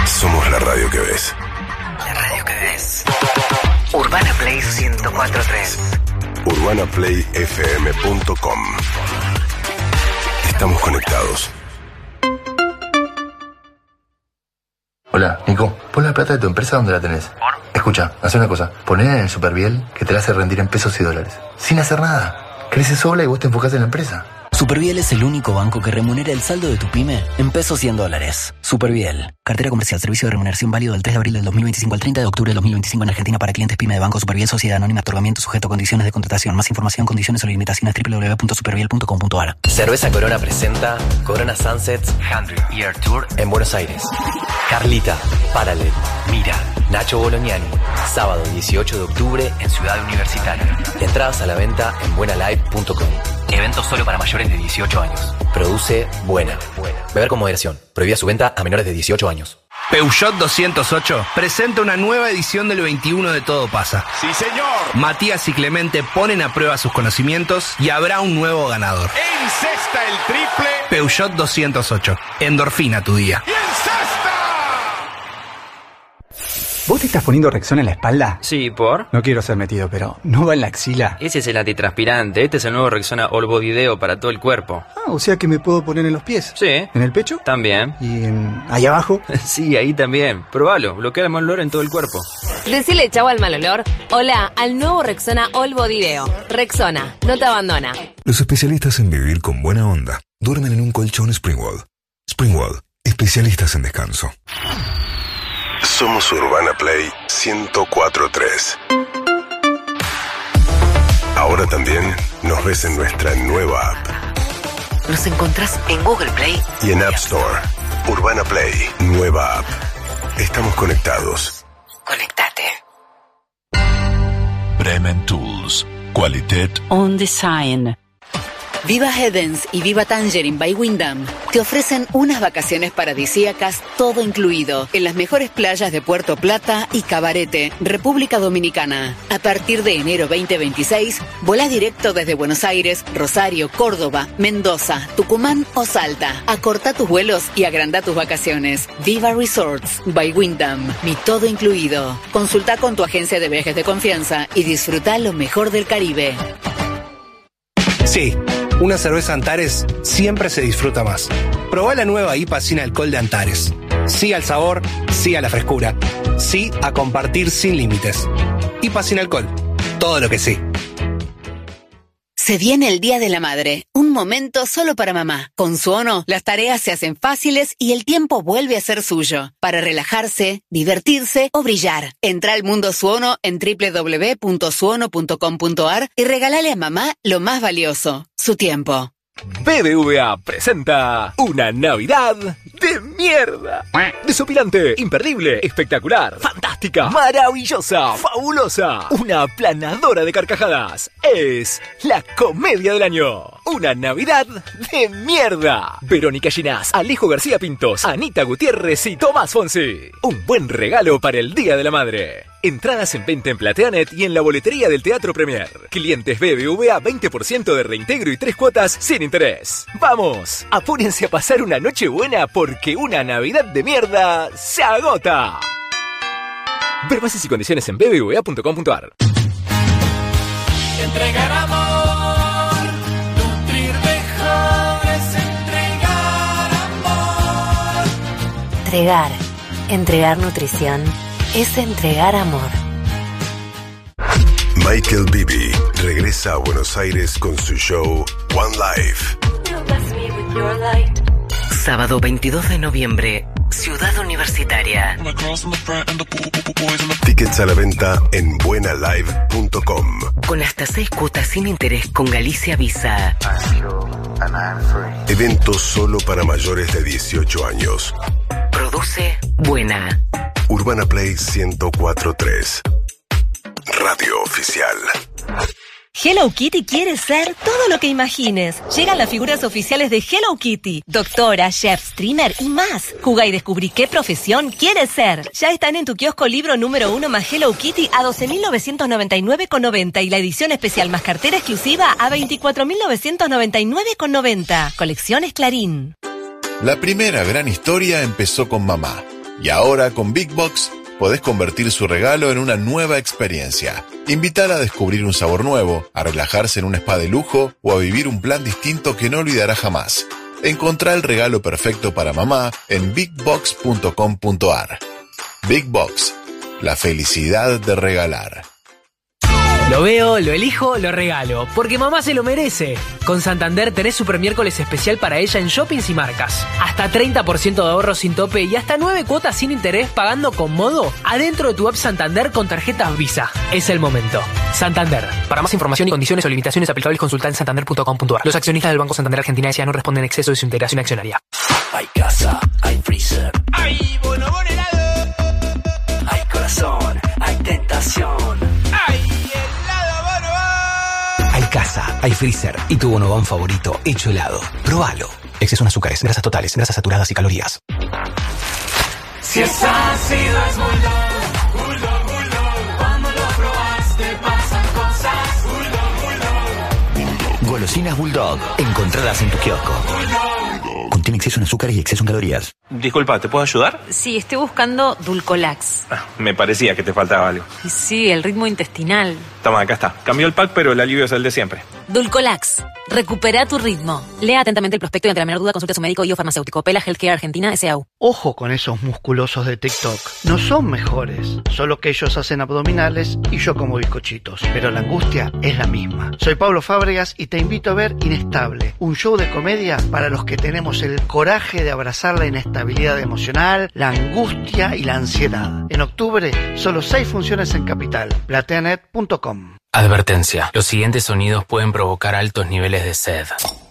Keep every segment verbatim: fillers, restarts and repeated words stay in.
Somos la radio que ves. La radio que ves. Urbana Play ciento cuatro punto tres. urbana play f m punto com. Estamos conectados. Hola, Nico. Pon la plata de tu empresa donde la tenés. ¿Por? Escucha, haz una cosa. Ponela en el Superviel que te la hace rendir en pesos y dólares. Sin hacer nada. Crece sola y vos te enfocás en la empresa. Superviel es el único banco que remunera el saldo de tu pyme en pesos y en dólares. Superviel. Cartera comercial. Servicio de remuneración válido del tres de abril del dos mil veinticinco al treinta de octubre del dos mil veinticinco en Argentina para clientes pyme de Banco Superviel Sociedad Anónima. Otorgamiento sujeto a condiciones de contratación. Más información, condiciones o limitaciones doble u doble u doble u punto superviel punto com punto a r. Cerveza Corona presenta Corona Sunsets cien Year Tour en Buenos Aires. Carlita, Paralel, Mira, Nacho Bolognani. Sábado dieciocho de octubre en Ciudad Universitaria. Entradas a la venta en buena live punto com. Evento solo para mayores de dieciocho años. Produce Buena. Beber con moderación. Prohibida su venta a menores de dieciocho años. Peugeot doscientos ocho presenta una nueva edición del veintiuno de Todo Pasa. ¡Sí, señor! Matías y Clemente ponen a prueba sus conocimientos y habrá un nuevo ganador. ¡Encesta el triple! Peugeot doscientos ocho. Endorfina tu día. ¡Y encesta! ¿Vos te estás poniendo Rexona en la espalda? Sí, ¿por? No quiero ser metido, pero ¿no va en la axila? Ese es el antitranspirante. Este es el nuevo Rexona All Body Deo para todo el cuerpo. Ah, o sea que me puedo poner en los pies. Sí. ¿En el pecho? También. ¿Y en... ahí abajo? Sí, ahí también. Probalo. Bloquea el mal olor en todo el cuerpo. Decile chau al mal olor. Hola al nuevo Rexona All Body Deo. Rexona, no te abandona. Los especialistas en vivir con buena onda duermen en un colchón Springwall. Springwall, especialistas en descanso. Somos Urbana Play ciento cuatro punto tres. Ahora también nos ves en nuestra nueva app. Nos encontrás en Google Play y en App Store. Urbana Play, nueva app. Estamos conectados. Conectate. Bremen Tools. Qualität on Design. Viva Heddens y Viva Tangerine by Wyndham te ofrecen unas vacaciones paradisíacas, todo incluido, en las mejores playas de Puerto Plata y Cabarete, República Dominicana. A partir de enero veinte veintiséis, volá directo desde Buenos Aires, Rosario, Córdoba, Mendoza, Tucumán o Salta. Acortá tus vuelos y agrandá tus vacaciones. Viva Resorts by Wyndham, mi todo incluido. Consulta con tu agencia de viajes de confianza y disfruta lo mejor del Caribe. Sí, una cerveza Antares siempre se disfruta más. Probá la nueva I P A sin alcohol de Antares. Sí al sabor, sí a la frescura. Sí a compartir sin límites. I P A sin alcohol. Todo lo que sí. Se viene el Día de la Madre, un momento solo para mamá. Con Suono, las tareas se hacen fáciles y el tiempo vuelve a ser suyo, para relajarse, divertirse o brillar. Entra al mundo Suono en doble u doble u doble u punto suono punto com punto a r y regálale a mamá lo más valioso, su tiempo. B B V A presenta una Navidad de mierda. Desopilante, imperdible, espectacular, fantástica, maravillosa, fabulosa. Una aplanadora de carcajadas. Es la comedia del año. Una Navidad de mierda. Verónica Ginás, Alejo García Pintos, Anita Gutiérrez y Tomás Fonsi. Un buen regalo para el Día de la Madre. Entradas en venta en Plateanet y en la boletería del Teatro Premier. Clientes B B V A veinte por ciento de reintegro y tres cuotas sin interés. ¡Vamos! Apúrense a pasar una noche buena porque una Navidad de mierda se agota. Ver bases y condiciones en b b v a punto com punto a r. Entregar amor, nutrir mejor es entregar amor. Entregar, entregar nutrición. Es entregar amor. Michael Bibi regresa a Buenos Aires con su show One Life. Sábado veintidós de noviembre, Ciudad Universitaria. Tickets a la venta en buena live punto com. Con hasta seis cuotas sin interés con Galicia Visa. Evento solo para mayores de dieciocho años. Produce Buena. Urbana Play ciento cuatro punto tres. Radio oficial. Hello Kitty quiere ser todo lo que imagines. Llegan las figuras oficiales de Hello Kitty. Doctora, chef, streamer y más. Jugá y descubrí qué profesión quieres ser. Ya están en tu kiosco libro número uno más Hello Kitty a doce mil novecientos noventa y nueve con noventa y la edición especial más cartera exclusiva a veinticuatro mil novecientos noventa y nueve con noventa. Colecciones Clarín. La primera gran historia empezó con mamá. Y ahora con Big Box podés convertir su regalo en una nueva experiencia. Invítala a descubrir un sabor nuevo, a relajarse en un spa de lujo o a vivir un plan distinto que no olvidará jamás. Encontrá el regalo perfecto para mamá en big box punto com punto a r. Big Box, la felicidad de regalar. Lo veo, lo elijo, lo regalo, porque mamá se lo merece. Con Santander tenés Super Miércoles especial para ella en shoppings y marcas. Hasta treinta por ciento de ahorro sin tope y hasta nueve cuotas sin interés pagando con Modo adentro de tu app Santander con tarjetas Visa. Es el momento. Santander. Para más información y condiciones o limitaciones aplicables consulta en santander punto com punto a r. Los accionistas del Banco Santander Argentina S A no responden en exceso de su integración accionaria. Hay casa, hay freezer, ¡Ay, bonobón helado! hay corazón, hay tentación. ¡Ay, helado bonobón! Hay casa, hay freezer y tu bonobón favorito hecho helado. Próbalo. Exceso en azúcares, grasas totales, grasas saturadas y calorías. Si es ácido es Bulldog, Bulldog, Bulldog. Cuando lo probaste pasan cosas. Bulldog, Bulldog. Golosinas Bulldog. Encontradas en tu kiosco. Contiene exceso en azúcares y exceso en calorías. Disculpa, ¿te puedo ayudar? Sí, estoy buscando Dulcolax. Ah, me parecía que te faltaba algo. Y sí, el ritmo intestinal. Toma, acá está. Cambió el pack, pero el alivio es el de siempre. Dulcolax. Recupera tu ritmo. Lea atentamente el prospecto y ante la menor duda consulte a su médico y o farmacéutico. Pela Healthcare Argentina S A U. Ojo con esos musculosos de TikTok. No son mejores, solo que ellos hacen abdominales y yo como bizcochitos. Pero la angustia es la misma. Soy Pablo Fábregas y te invito a ver Inestable, un show de comedia para los que tenemos el coraje de abrazar la inestabilidad emocional, la angustia y la ansiedad. En octubre, solo seis funciones en Capital. plateanet punto com. Advertencia. Los siguientes sonidos pueden provocar altos niveles de sed.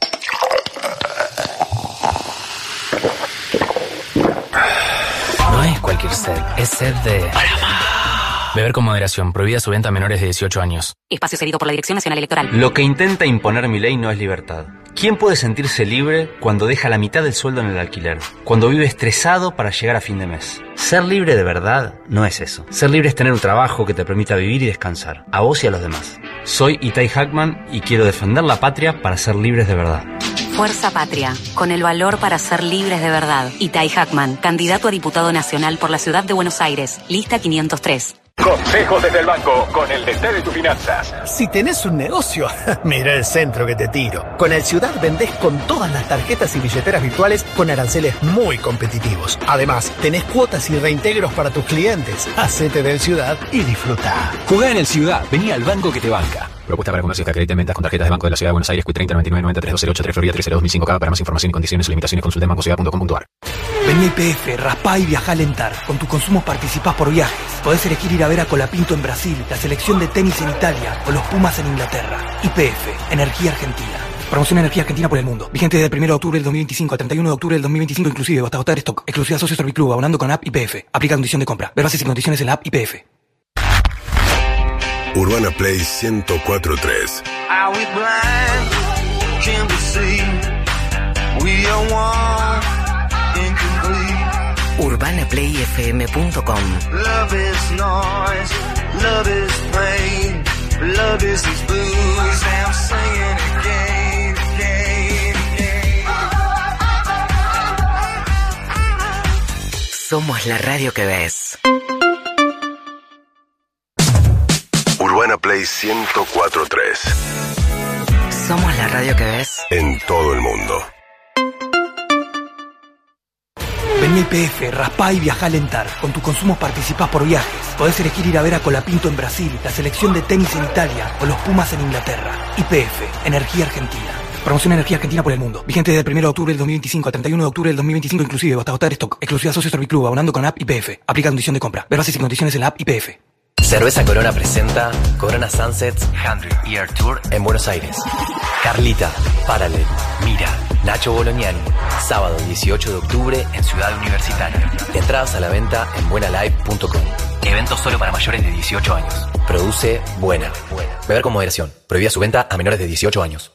No es cualquier sed, es sed de... Beber con moderación. Prohibida su venta a menores de dieciocho años. Espacio cedido por la Dirección Nacional Electoral. Lo que intenta imponer mi ley no es libertad. ¿Quién puede sentirse libre cuando deja la mitad del sueldo en el alquiler? Cuando vive estresado para llegar a fin de mes. Ser libre de verdad no es eso. Ser libre es tener un trabajo que te permita vivir y descansar. A vos y a los demás. Soy Itai Hackman y quiero defender la patria para ser libres de verdad. Fuerza Patria, con el valor para ser libres de verdad. Itai Hackman, candidato a diputado nacional por la ciudad de Buenos Aires, lista quinientos tres. Consejos desde el banco, con el Dente de tus finanzas. Si tenés un negocio, mira el centro que te tiro. Con el Ciudad vendés con todas las tarjetas y billeteras virtuales con aranceles muy competitivos. Además, tenés cuotas y reintegros para tus clientes. Hacete del Ciudad y disfruta. Jugá en el Ciudad, vení al banco que te banca. Propuesta para comercios que acrediten ventas con tarjetas de Banco de la Ciudad de Buenos Aires, Q treinta noventa y nueve noventa tres dos cero ocho tres Florida tres cero dos mil cinco K. Para más información y condiciones o limitaciones consulta en bancociudad punto com punto a r. Vení a I P F, raspá y viajá a Lentar. Con tu consumo participás por viajes. Podés elegir ir a ver a Colapinto en Brasil, la selección de tenis en Italia o los Pumas en Inglaterra. I P F, Energía Argentina. Promoción Energía Argentina por el mundo. Vigente desde el primero de octubre del dos mil veinticinco al treinta y uno de octubre del dos mil veinticinco inclusive, hasta agotar stock. Exclusividad Socio Serviclub, abonando con app I P F. Aplica condición de compra. Ver bases y condiciones en la app I P F. Urbana Play ciento cuatro punto tres. Are we blind? Can we see? We are one, incomplete. urbana play f m punto com. Love is noise, love is pain, love is these blues. I'm singing again, again, again. Somos la radio que ves. Urbana Play ciento cuatro punto tres. Somos la radio que ves. En todo el mundo. Vení a I P F, raspá y viajá a Lentar. Con tu consumo participás por viajes. Podés elegir ir a ver a Colapinto en Brasil, la selección de tenis en Italia o los Pumas en Inglaterra. I P F, Energía Argentina. Promoción Energía Argentina por el mundo. Vigente desde el primero de octubre del dos mil veinticinco al treinta y uno de octubre del dos mil veinticinco inclusive, hasta agotar stock. Exclusividad Socio Serviclub, abonando con app I P F. Aplica condición de compra. Ver bases y condiciones en la app I P F. Cerveza Corona presenta Corona Sunsets Hundred Year Tour en Buenos Aires. Carlita, Paralel, Mira, Nacho Bolognani. Sábado dieciocho de octubre en Ciudad Universitaria. Entradas a la venta en buena live punto com. Evento solo para mayores de dieciocho años. Produce Buena. Beber con moderación. Prohibida su venta a menores de dieciocho años.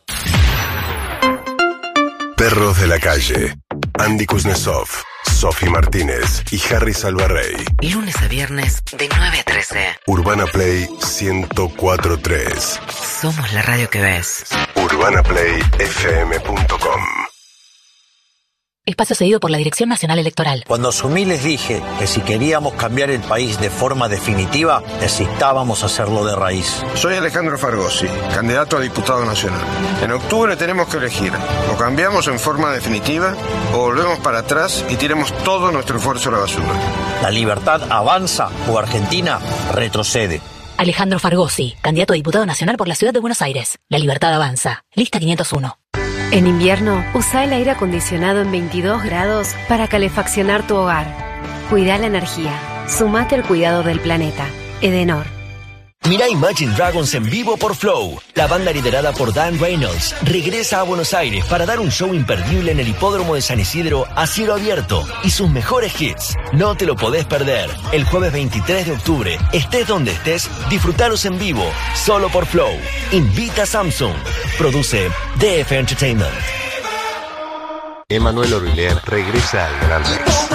Perros de la calle. Andy Kuznetsov, Sofi Martínez y Harry Salvarrey. Lunes a viernes de nueve a trece. Urbana Play ciento cuatro punto tres. Somos la radio que ves. urbana play f m punto com. Espacio cedido por la Dirección Nacional Electoral. Cuando asumí les dije que si queríamos cambiar el país de forma definitiva, necesitábamos hacerlo de raíz. Soy Alejandro Fargosi, candidato a diputado nacional. En octubre tenemos que elegir. O cambiamos en forma definitiva, o volvemos para atrás y tiremos todo nuestro esfuerzo a la basura. La libertad avanza o Argentina retrocede. Alejandro Fargosi, candidato a diputado nacional por la Ciudad de Buenos Aires. La libertad avanza. Lista quinientos uno. En invierno, usa el aire acondicionado en veintidós grados para calefaccionar tu hogar. Cuida la energía. Sumate al cuidado del planeta. Edenor. Mirá Imagine Dragons en vivo por Flow. La banda liderada por Dan Reynolds regresa a Buenos Aires para dar un show imperdible en el hipódromo de San Isidro a cielo abierto y sus mejores hits. No te lo podés perder. El jueves veintitrés de octubre, estés donde estés, disfrutalos en vivo, solo por Flow. Invita a Samsung. Produce D F Entertainment. Emanuel Orlier regresa al Gran Rex.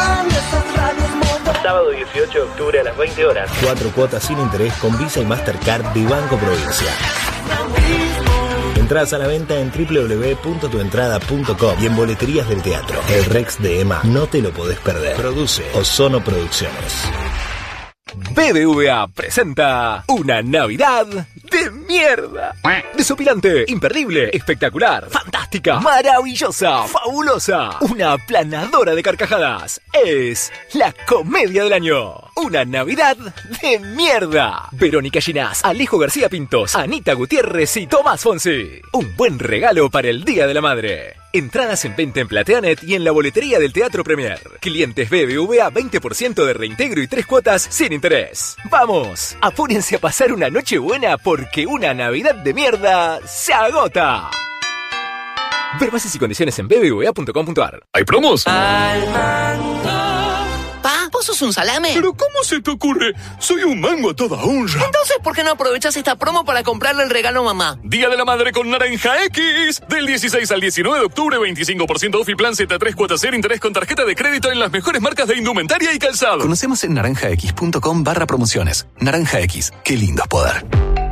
Sábado dieciocho de octubre a las veinte horas. Cuatro cuotas sin interés con Visa y Mastercard de Banco Provincia. Entradas a la venta en doble u doble u doble u punto tu entrada punto com y en boleterías del teatro. El Rex de Ema, no te lo podés perder. Produce Ozono Producciones. B B V A presenta una Navidad de mierda. Desopilante, imperdible, espectacular, fantástica, maravillosa, fabulosa, una aplanadora de carcajadas. Es la comedia del año. Una Navidad de mierda. Verónica Ginás, Alejo García Pintos, Anita Gutiérrez y Tomás Fonsi. Un buen regalo para el Día de la Madre. Entradas en venta en Plateanet y en la boletería del Teatro Premier. Clientes B B V A veinte por ciento de reintegro y tres cuotas sin interés. ¡Vamos! Apúrense a pasar una noche buena porque una Navidad de mierda se agota. Ver bases y condiciones en b b v a punto com punto a r. ¿Hay promos? Al mango. Pa, ¿vos sos un salame? ¿Pero cómo se te ocurre? Soy un mango a toda honra. Entonces, ¿por qué no aprovechás esta promo para comprarle el regalo a mamá? Día de la Madre con Naranja X. Del dieciséis al diecinueve de octubre, veinticinco por ciento off y plan Z tres cuotas cero interés con tarjeta de crédito en las mejores marcas de indumentaria y calzado. Conocemos en naranjax punto com barra promociones. Naranja X, qué lindo es poder.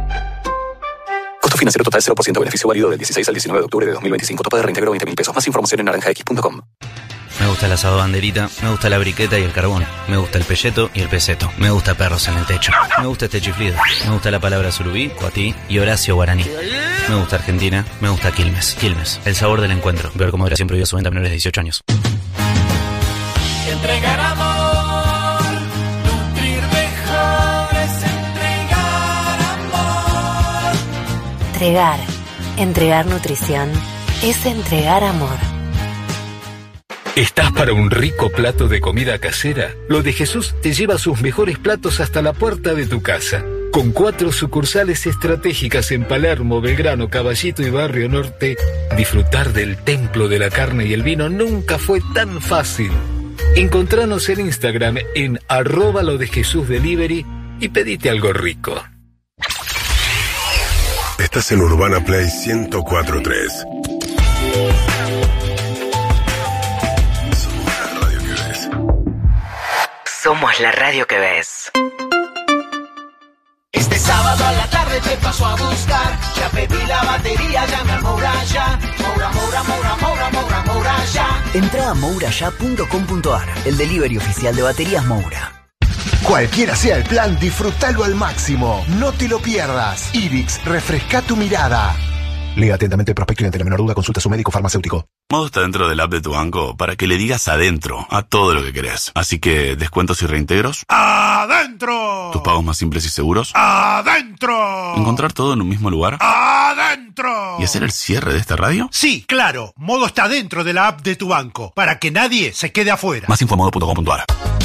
Costo financiero total cero por ciento, beneficio válido del dieciséis al diecinueve de octubre de dos mil veinticinco. Tope de reintegro veinte mil pesos. Más información en naranjax punto com. Me gusta el asado banderita, me gusta la briqueta y el carbón, me gusta el pelleto y el peseto, me gusta perros en el techo, me gusta este chiflido, me gusta la palabra surubí, cuatí y Horacio Guaraní. Me gusta Argentina, me gusta Quilmes. Quilmes, el sabor del encuentro. Ver cómo moderación prohibida su venta a menores de dieciocho años. Entregar amor, nutrir mejor es entregar amor. Entregar. Entregar nutrición es entregar amor. ¿Estás para un rico plato de comida casera? Lo de Jesús te lleva sus mejores platos hasta la puerta de tu casa. Con cuatro sucursales estratégicas en Palermo, Belgrano, Caballito y Barrio Norte, disfrutar del templo de la carne y el vino nunca fue tan fácil. Encontranos en Instagram en arroba lo de Jesús Delivery y pedite algo rico. Estás en Urbana Play ciento cuatro punto tres. Somos la radio que ves. Este sábado a la tarde te paso a buscar. Ya pedí la batería, llame a Moura ya. Moura, Moura, Moura, Moura, Moura, Moura ya. Entra a moura ya punto com punto a r, el delivery oficial de baterías Moura. Cualquiera sea el plan, disfrútalo al máximo. No te lo pierdas. Ibix, refresca tu mirada. Lea atentamente el prospecto y ante la menor duda consulta a su médico farmacéutico. Modo está dentro del app de tu banco para que le digas adentro a todo lo que querés. Así que, ¿descuentos y reintegros? ¡Adentro! ¿Tus pagos más simples y seguros? ¡Adentro! ¿Encontrar todo en un mismo lugar? ¡Adentro! ¿Y hacer el cierre de esta radio? Sí, claro. Modo está dentro de la app de tu banco para que nadie se quede afuera. Más info en modo punto com punto a r.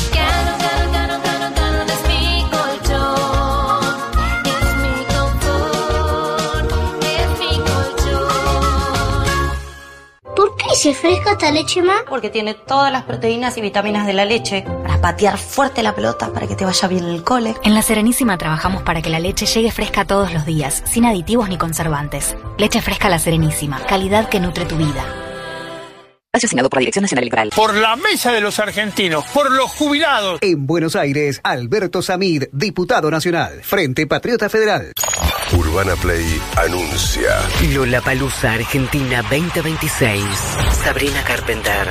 ¿Se fresca esta leche, ma? Porque tiene todas las proteínas y vitaminas de la leche para patear fuerte la pelota, para que te vaya bien el cole. En La Serenísima trabajamos para que la leche llegue fresca todos los días, sin aditivos ni conservantes. Leche fresca La Serenísima, calidad que nutre tu vida. Espacio asignado por la Dirección Nacional Electoral. Por la mesa de los argentinos, por los jubilados. En Buenos Aires, Alberto Samid, diputado nacional, Frente Patriota Federal. Urbana Play anuncia. Lollapalooza Argentina veinte veintiséis. Sabrina Carpenter.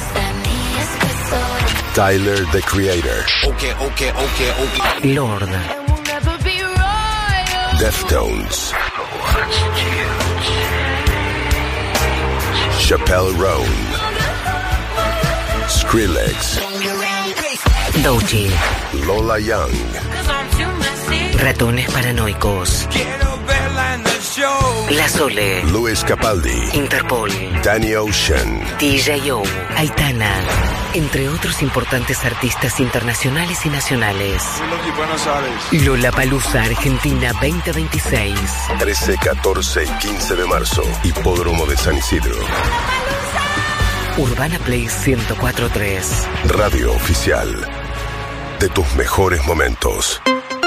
Tyler, the Creator. Okay, okay, okay, okay. Lord. Deftones. Chappelle Roan. Skrillex. Doechii. Lola Young. Ratones paranoicos. La Sole. Luis Capaldi. Interpol. Danny Ocean. D J O. Aitana. Entre otros importantes artistas internacionales y nacionales. Lollapalooza Argentina veinte veintiséis. trece, catorce y quince de marzo. Hipódromo de San Isidro. Urbana Play ciento cuatro punto tres. Radio oficial de tus mejores momentos.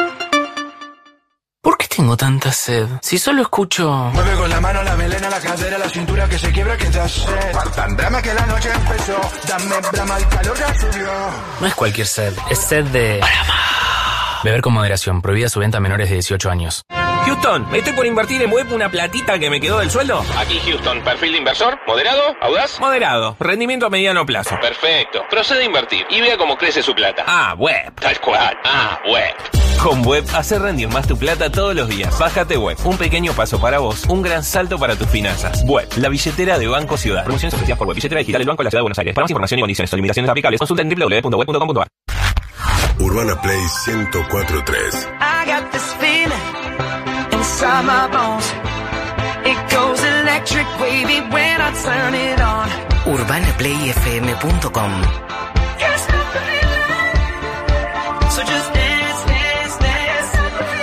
¿Por qué tengo tanta sed? Si solo escucho... Mueve con la mano, la melena, la cadera, la cintura que se quiebra, que da sed. Tan drama que la noche empezó. Dame brama, el calor ya subió. No es cualquier sed, es sed de... Beber con moderación, prohibida su venta a menores de dieciocho años. Houston, ¿me estoy por invertir en web una platita que me quedó del sueldo? Aquí Houston, perfil de inversor, moderado, audaz. Moderado, rendimiento a mediano plazo. Perfecto, procede a invertir y vea cómo crece su plata. Ah, web. Tal cual, ah, web. Con Web, hace rendir más tu plata todos los días. Bájate Web, un pequeño paso para vos, un gran salto para tus finanzas. Web, la billetera de Banco Ciudad. Promociones ofrecidas por Web, billetera digital del Banco de la Ciudad de Buenos Aires. Para más información y condiciones o limitaciones aplicables, consulta en doble u doble u doble u punto web punto com punto a r. Urbana Play ciento cuatro punto tres. I got this feeling inside my bones. It goes electric wavy when I turn it on. urbana play f m punto com. So just dance, dance, dance.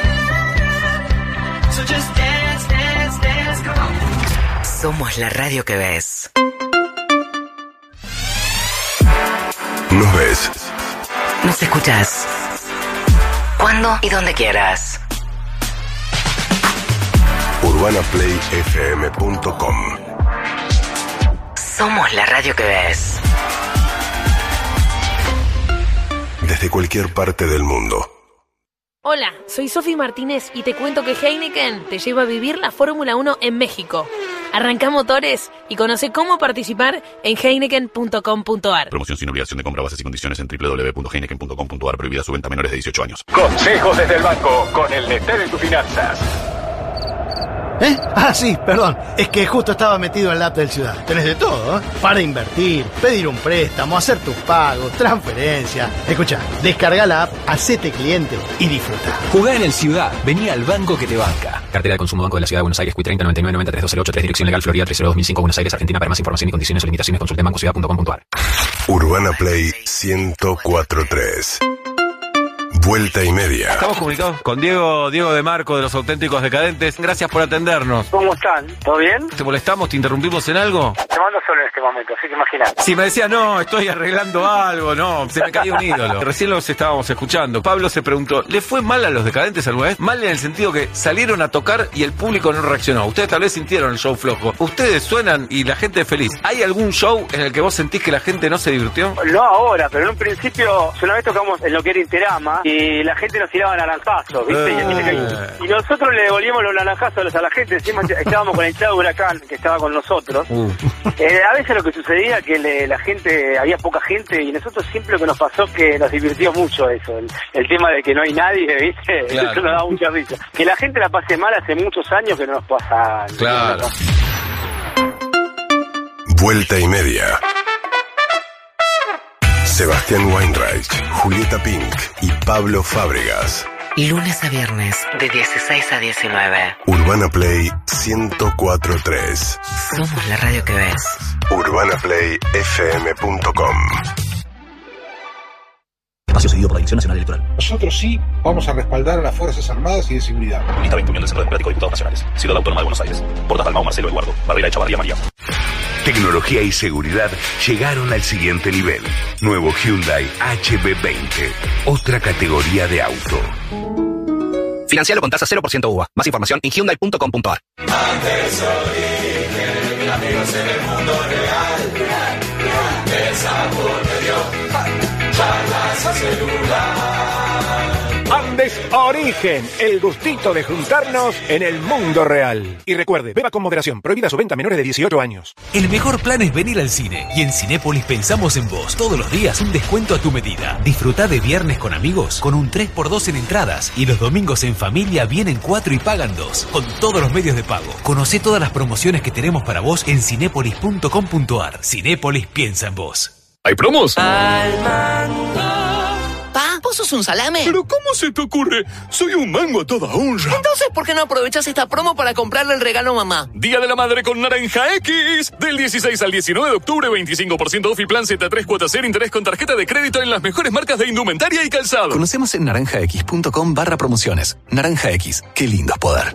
So just dance, dance, dance. Come on. Somos la radio que ves. Nos ves. Nos escuchas. Cuando y donde quieras. urbana play f m punto com. Somos la radio que ves. Desde cualquier parte del mundo. Hola, soy Sofi Martínez y te cuento que Heineken te lleva a vivir la Fórmula uno en México. Arranca motores y conoce cómo participar en heineken punto com punto a r. Promoción sin obligación de compra, bases y condiciones en doble u doble u doble u punto heineken punto com punto a r. Prohibida su venta a menores de dieciocho años. Consejos desde el banco con el Nestlé de tus finanzas. ¿Eh? Ah, sí, perdón. Es que justo estaba metido en la app del Ciudad. Tenés de todo, ¿eh? Para invertir, pedir un préstamo, hacer tus pagos, transferencia. Escucha, descarga la app, hacete cliente y disfruta. Jugá en el Ciudad. Vení al banco que te banca. Cartera de consumo Banco de la Ciudad de Buenos Aires, Q treinta noventa y nueve noventa treinta y dos cero ocho tres, dirección legal Florida tres cero dos mil cinco, Buenos Aires, Argentina. Para más información y condiciones o limitaciones consulte en banco ciudad punto com punto a r. Urbana Play ciento cuatro punto tres. Vuelta y media. Estamos comunicados con Diego, Diego de Marco de Los Auténticos Decadentes. Gracias por atendernos. ¿Cómo están? ¿Todo bien? ¿Te molestamos? ¿Te interrumpimos en algo? Te mando solo en este momento, así que imagínate. Si me decía, no, estoy arreglando algo, no, se me caía un ídolo. Recién los estábamos escuchando. Pablo se preguntó, ¿le fue mal a Los Decadentes alguna vez? Mal en el sentido que salieron a tocar y el público no reaccionó. Ustedes tal vez sintieron el show flojo. Ustedes suenan y la gente es feliz. ¿Hay algún show en el que vos sentís que la gente no se divirtió? No ahora, pero en un principio, una vez tocamos en lo que era Interama y la gente nos tiraba naranjazos, ¿viste? Eh. Y, y nosotros le devolvíamos los naranjazos a la gente. Encima estábamos con el hinchado de Huracán, que estaba con nosotros. Uh. Eh, a veces lo que sucedía que le, la gente, había poca gente, y nosotros siempre lo que nos pasó que nos divirtió mucho eso. El, el tema de que no hay nadie, ¿viste? Claro. Eso nos da mucha risa. Que la gente la pase mal hace muchos años que no nos pasa. Claro. Vuelta y media. Sebastián Weinreich, Julieta Pink y Pablo Fábregas. Lunes a viernes, de dieciséis a diecinueve. Urbana Play ciento cuatro punto tres. Somos la radio que ves. urbana play f m punto com. Espacio cedido por la Dirección Nacional Electoral. Nosotros sí vamos a respaldar a las Fuerzas Armadas y de Seguridad. Lista veinte, Unión del Centro Democrático de Diputados Nacionales. Ciudad Autónoma de Buenos Aires. Portas Dalmau, Marcelo Eduardo. Barrera de Chavarría, María. Tecnología y seguridad llegaron al siguiente nivel. Nuevo Hyundai H B veinte. Otra categoría de auto. Financialo con tasa cero por ciento U V A. Más información en hyundai punto com punto a r. Antes origen, amigos en el mundo real. el sabor me dio. Charlas y celular. Andes Origen, el gustito de juntarnos en el mundo real. Y recuerde, beba con moderación, prohibida su venta a menores de dieciocho años. El mejor plan es venir al cine, y en Cinépolis pensamos en vos. Todos los días un descuento a tu medida. Disfrutá de viernes con amigos con un tres por dos en entradas, y los domingos en familia vienen cuatro y pagan dos, con todos los medios de pago. Conocé todas las promociones que tenemos para vos en cinépolis punto com punto ar. Cinépolis piensa en vos. ¿Hay promos? Al mango. Pa, ¿vos sos un salame? ¿Pero cómo se te ocurre? Soy un mango a toda honra. Entonces, ¿por qué no aprovechas esta promo para comprarle el regalo a mamá? Día de la Madre con Naranja X. Del dieciséis al diecinueve de octubre, veinticinco por ciento off y plan Z tres cuotas cero interés con tarjeta de crédito en las mejores marcas de indumentaria y calzado. Conocemos en naranjax punto com barra promociones. Naranja X, qué lindo es poder.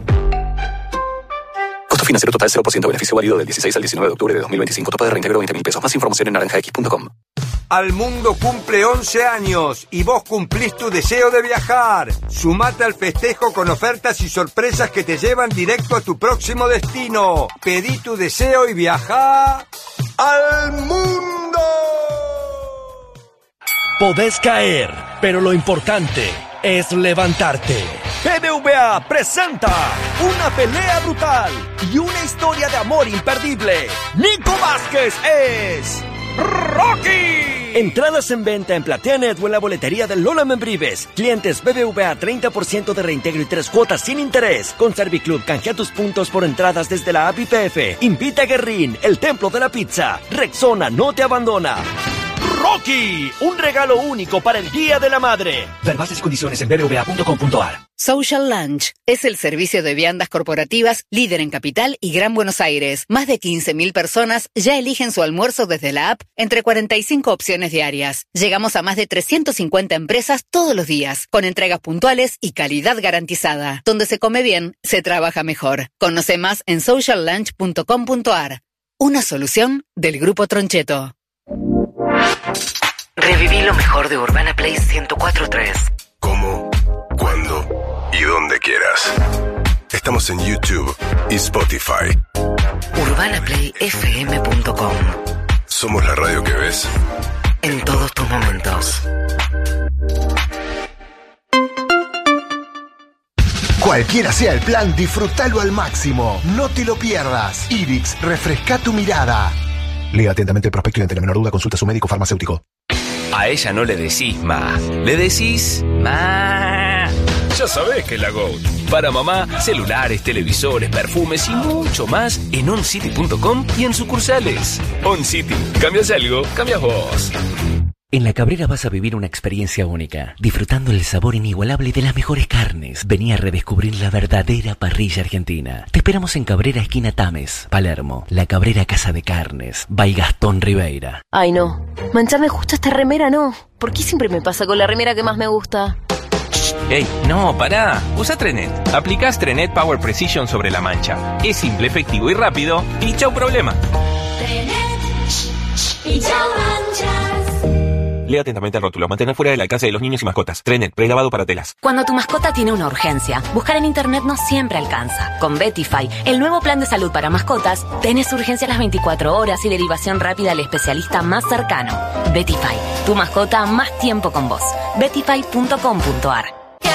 Costo financiero total cero por ciento, beneficio válido del dieciséis al diecinueve de octubre de dos mil veinticinco. Topa de reintegro veinte mil pesos. Más información en naranjax punto com. Al mundo cumple once años y vos cumplís tu deseo de viajar. Sumate al festejo con ofertas y sorpresas que te llevan directo a tu próximo destino. Pedí tu deseo y viajá al mundo. Podés caer, pero lo importante es levantarte. B B V A presenta una pelea brutal y una historia de amor imperdible. Nico Vázquez es Rocky. Entradas en venta en PlateaNet o en la boletería de Lola Membrives. Clientes B B V A treinta por ciento de reintegro y tres cuotas sin interés. Con Serviclub canjea tus puntos por entradas desde la app I P F. Invita a Guerrín, el templo de la pizza. Rexona no te abandona. Rocky, un regalo único para el Día de la Madre. Ver bases y condiciones en b b v a punto com punto ar. Social Lunch es el servicio de viandas corporativas líder en Capital y Gran Buenos Aires. Más de quince mil personas ya eligen su almuerzo desde la app entre cuarenta y cinco opciones diarias. Llegamos a más de trescientas cincuenta empresas todos los días, con entregas puntuales y calidad garantizada. Donde se come bien, se trabaja mejor. Conoce más en social lunch punto com punto ar. Una solución del Grupo Troncheto. Reviví lo mejor de Urbana Play ciento cuatro punto tres. Como, cuando y donde quieras. Estamos en YouTube y Spotify. urbana play f m punto com. Somos la radio que ves en todos tus momentos. Cualquiera sea el plan, disfrútalo al máximo. No te lo pierdas. Ibix, refresca tu mirada. Lea atentamente el prospecto y ante la menor duda consulta a su médico farmacéutico. A ella no le decís ma, le decís ma. Ya sabés que es la GOAT. Para mamá, celulares, televisores, perfumes y mucho más en oncity punto com y en sucursales. OnCity. ¿Cambias algo? Cambias vos. En La Cabrera vas a vivir una experiencia única, disfrutando el sabor inigualable de las mejores carnes. Vení a redescubrir la verdadera parrilla argentina. Te esperamos en Cabrera, esquina Tames, Palermo. La Cabrera Casa de Carnes, by Gastón Ribeira. Ay, no. Mancharme justo esta remera, no. ¿Por qué siempre me pasa con la remera que más me gusta? Ey, no, pará. Usa Trenet. Aplicás Trenet Power Precision sobre la mancha. Es simple, efectivo y rápido. Y chau problema. Trenet y chau manchas. Lea atentamente el rótulo. Mantener fuera del alcance de los niños y mascotas. Trenet, prelavado para telas. Cuando tu mascota tiene una urgencia, buscar en internet no siempre alcanza. Con Betify, el nuevo plan de salud para mascotas, tenés urgencia a las veinticuatro horas y derivación rápida al especialista más cercano. Betify, tu mascota más tiempo con vos. betify punto com punto ar.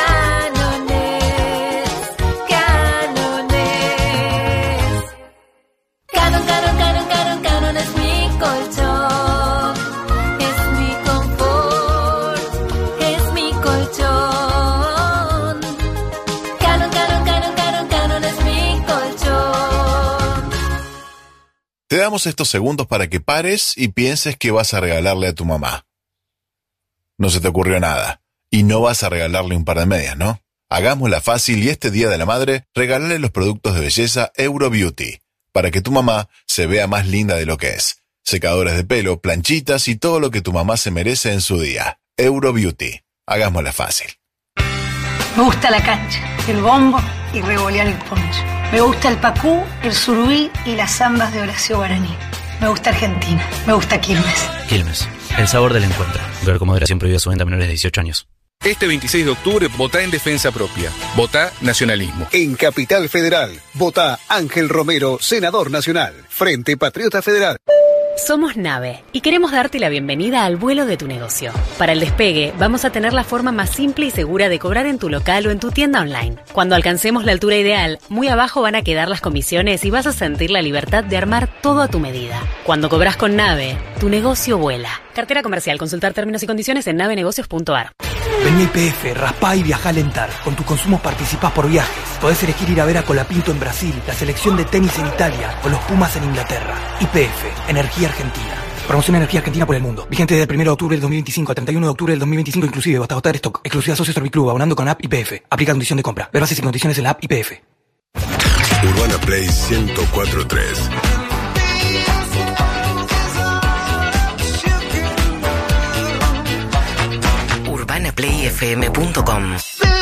Canon, Canon, Canon, Canon, Canon es mi colchón, es mi confort, es mi colchón. Canon, Canon, Canon, Canon, Canon es mi colchón. Te damos estos segundos para que pares y pienses que vas a regalarle a tu mamá. No se te ocurrió nada. Y no vas a regalarle un par de medias, ¿no? Hagámosla fácil y este Día de la Madre, regálale los productos de belleza Euro Beauty, para que tu mamá se vea más linda de lo que es. Secadores de pelo, planchitas y todo lo que tu mamá se merece en su día. Euro Beauty. Hagámosla fácil. Me gusta la cancha, el bombo y revolear el poncho. Me gusta el pacú, el surubí y las zambas de Horacio Guaraní. Me gusta Argentina. Me gusta Quilmes. Quilmes. El sabor del encuentro. Ver con moderación prohibida su venta a menores de dieciocho años. Este veintiséis de octubre, votá en defensa propia. Votá nacionalismo. En Capital Federal, votá Ángel Romero, senador nacional. Frente Patriota Federal. Somos Nave y queremos darte la bienvenida al vuelo de tu negocio. Para el despegue, vamos a tener la forma más simple y segura de cobrar en tu local o en tu tienda online. Cuando alcancemos la altura ideal, muy abajo van a quedar las comisiones y vas a sentir la libertad de armar todo a tu medida. Cuando cobras con Nave, tu negocio vuela. Cartera comercial. Consultar términos y condiciones en navenegocios punto a r. Vení a I P F, raspá y viajá a Lentar. Con tus consumos participás por viajes. Podés elegir ir a ver a Colapinto en Brasil, la selección de tenis en Italia o los Pumas en Inglaterra. I P F, Energía Argentina. Promoción Energía Argentina por el mundo. Vigente desde el primero de octubre del dos mil veinticinco al treinta y uno de octubre del dos mil veinticinco inclusive, hasta agotar stock. Exclusiva Socio Serviclub, abonando con app I P F. Aplica condición de compra. Ver bases y condiciones en la app I P F. Urbana Play ciento cuatro punto tres. urbana play f m punto com.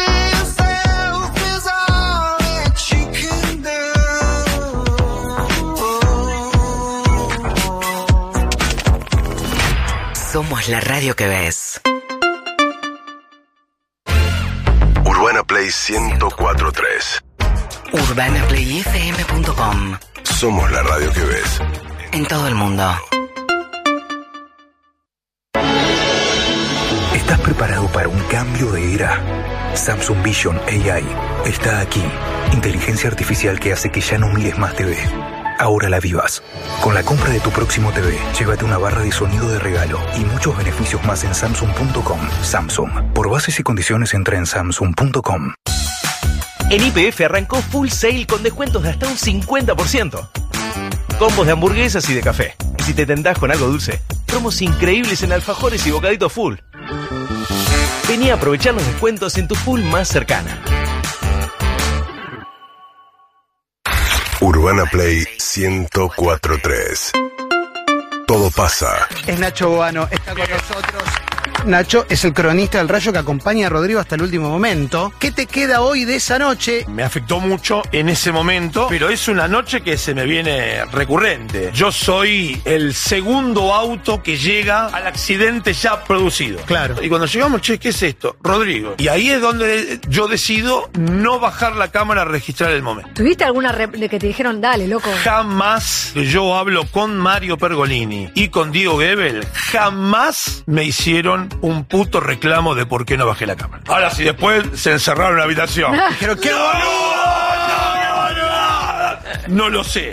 Somos la radio que ves. Urbana Play ciento cuatro punto tres. urbana play f m punto com. Somos la radio que ves. En todo el mundo. ¿Estás preparado para un cambio de era? Samsung Vision A I está aquí. Inteligencia artificial que hace que ya no mires más T V. Ahora la vivas. Con la compra de tu próximo T V, llévate una barra de sonido de regalo y muchos beneficios más en samsung punto com. Samsung. Por bases y condiciones entra en samsung punto com. En Y P F arrancó Full Sale con descuentos de hasta un cincuenta por ciento. Combos de hamburguesas y de café. Y si te tentás con algo dulce, promos increíbles en alfajores y bocaditos Full. Vení a aprovechar los descuentos en tu Full más cercana. Urbana Play ciento cuatro punto tres. Todo pasa. Es Nacho Boano, está con nosotros. Nacho es el cronista del Rayo que acompaña a Rodrigo hasta el último momento. ¿Qué te queda hoy de esa noche? Me afectó mucho en ese momento, pero es una noche que se me viene recurrente. Yo soy el segundo auto que llega al accidente ya producido. Claro. Y cuando llegamos, che, ¿qué es esto? Rodrigo. Y ahí es donde yo decido no bajar la cámara a registrar el momento. ¿Tuviste alguna rep de que te dijeron, dale, loco? Jamás que yo hablo con Mario Pergolini y con Diego Gebel, jamás me hicieron un puto reclamo de por qué no bajé la cámara. Ahora, si después se encerraron en la habitación. Pero qué no, no, no, no, no lo sé.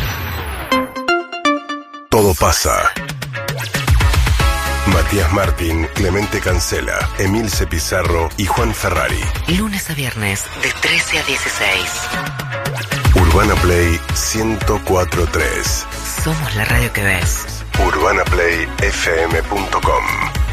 Todo pasa. Matías Martín, Clemente Cancela, Emilce Pizarro y Juan Ferrari. Lunes a viernes, de trece a dieciséis. Urbana Play ciento cuatro punto tres. Somos la radio que ves. urbana play f m punto com.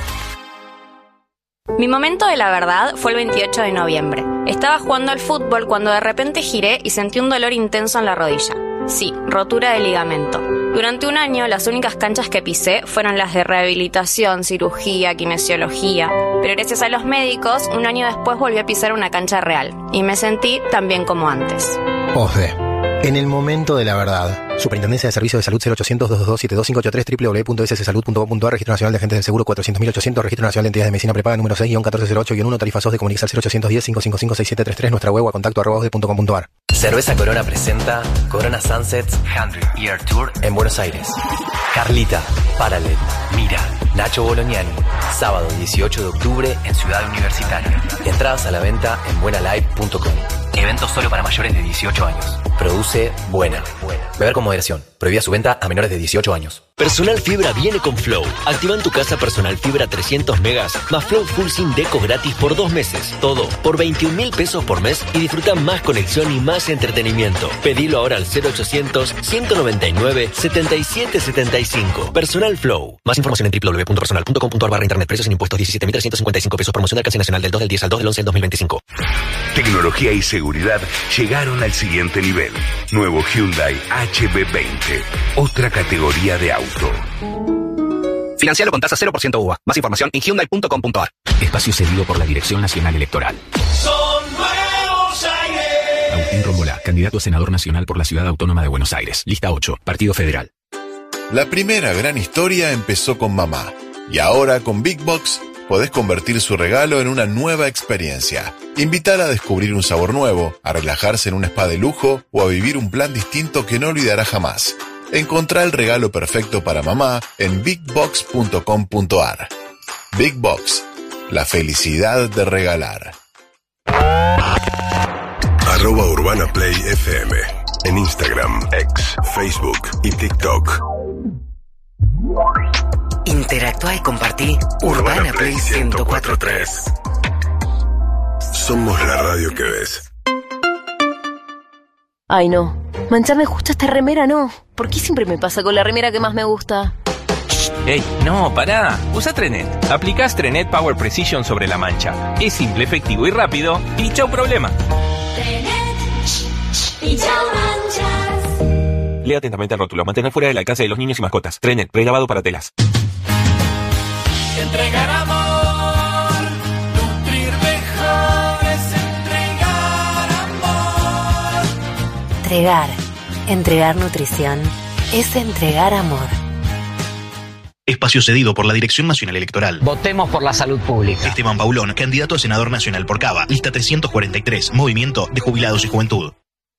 Mi momento de la verdad fue el veintiocho de noviembre. Estaba jugando al fútbol cuando de repente giré y sentí un dolor intenso en la rodilla. Sí, rotura de ligamento. Durante un año, las únicas canchas que pisé fueron las de rehabilitación, cirugía, kinesiología. Pero gracias a los médicos, un año después volví a pisar una cancha real. Y me sentí tan bien como antes. O S D E. En el momento de la verdad. Superintendencia de Servicios de Salud cero ochocientos, dos dos dos, siete dos cinco ocho tres, doble u doble u doble u punto s s salud punto com punto a r, Registro Nacional de Agentes del Seguro cuatrocientos mil ochocientos, Registro Nacional de Entidades de Medicina Prepaga número seis guión catorce cero ocho guión uno, tarifa S O S de Comunicar cero ochocientos diez, cinco cinco cinco, seis siete tres tres, nuestra web a contacto arroba osde punto com punto a r. Cerveza Corona presenta Corona Sunsets cien Year Tour en Buenos Aires. Carlita, Paralel, Mira, Nacho Bolognani. Sábado dieciocho de octubre en Ciudad Universitaria. Entradas a la venta en buena live punto com. Evento solo para mayores de dieciocho años. Produce Buena. Beber con moderación. Prohibida su venta a menores de dieciocho años. Personal Fibra viene con Flow. Activa en tu casa Personal Fibra trescientos megas más Flow Full Sin Deco gratis por dos meses. Todo por veintiún mil pesos por mes y disfruta más conexión y más entretenimiento. Pedilo ahora al cero ochocientos, ciento noventa y nueve, setenta y siete setenta y cinco. Personal Flow. Más información en doble u doble u doble u punto personal punto com punto a r barra internet. Precios sin impuestos diecisiete mil trescientos cincuenta y cinco pesos. Promoción de alcance nacional del dos del diez al dos del once del dos mil veinticinco. Tecnología y seguridad llegaron al siguiente nivel. Nuevo Hyundai H B veinte. Otra categoría de auto. Financialo con tasa cero por ciento U V A. Más información en hyundai punto com punto a r. Espacio cedido por la Dirección Nacional Electoral. Son Nuevos Aires. Agustín Rombolá, candidato a senador nacional por la Ciudad Autónoma de Buenos Aires. Lista ocho, Partido Federal. La primera gran historia empezó con mamá. Y ahora con Big Box podés convertir su regalo en una nueva experiencia. Invitar a descubrir un sabor nuevo, a relajarse en un spa de lujo o a vivir un plan distinto que no olvidará jamás. Encontrá el regalo perfecto para mamá en big box punto com punto a r. Big Box, la felicidad de regalar. Arroba Urbana Play F M. En Instagram, X, Facebook y TikTok. Interactúa y compartí Urbana Play ciento cuatro punto tres. Somos la radio que ves. Ay, no. Mancharme justo esta remera, no. ¿Por qué siempre me pasa con la remera que más me gusta? ¡Ey! No, pará. Usa Trenet. Aplicás Trenet Power Precision sobre la mancha. Es simple, efectivo y rápido. Y chau problema. Trenet. Y chau manchas. Lea atentamente el rótulo. Mantener fuera del alcance de los niños y mascotas. Trenet. Prelavado para telas. Entregar amor. Nutrir mejor es entregar amor. Entregar. Entregar nutrición es entregar amor. Espacio cedido por la Dirección Nacional Electoral. Votemos por la salud pública. Esteban Paulón, candidato a senador nacional por Cava. Lista trescientos cuarenta y tres, Movimiento de Jubilados y Juventud.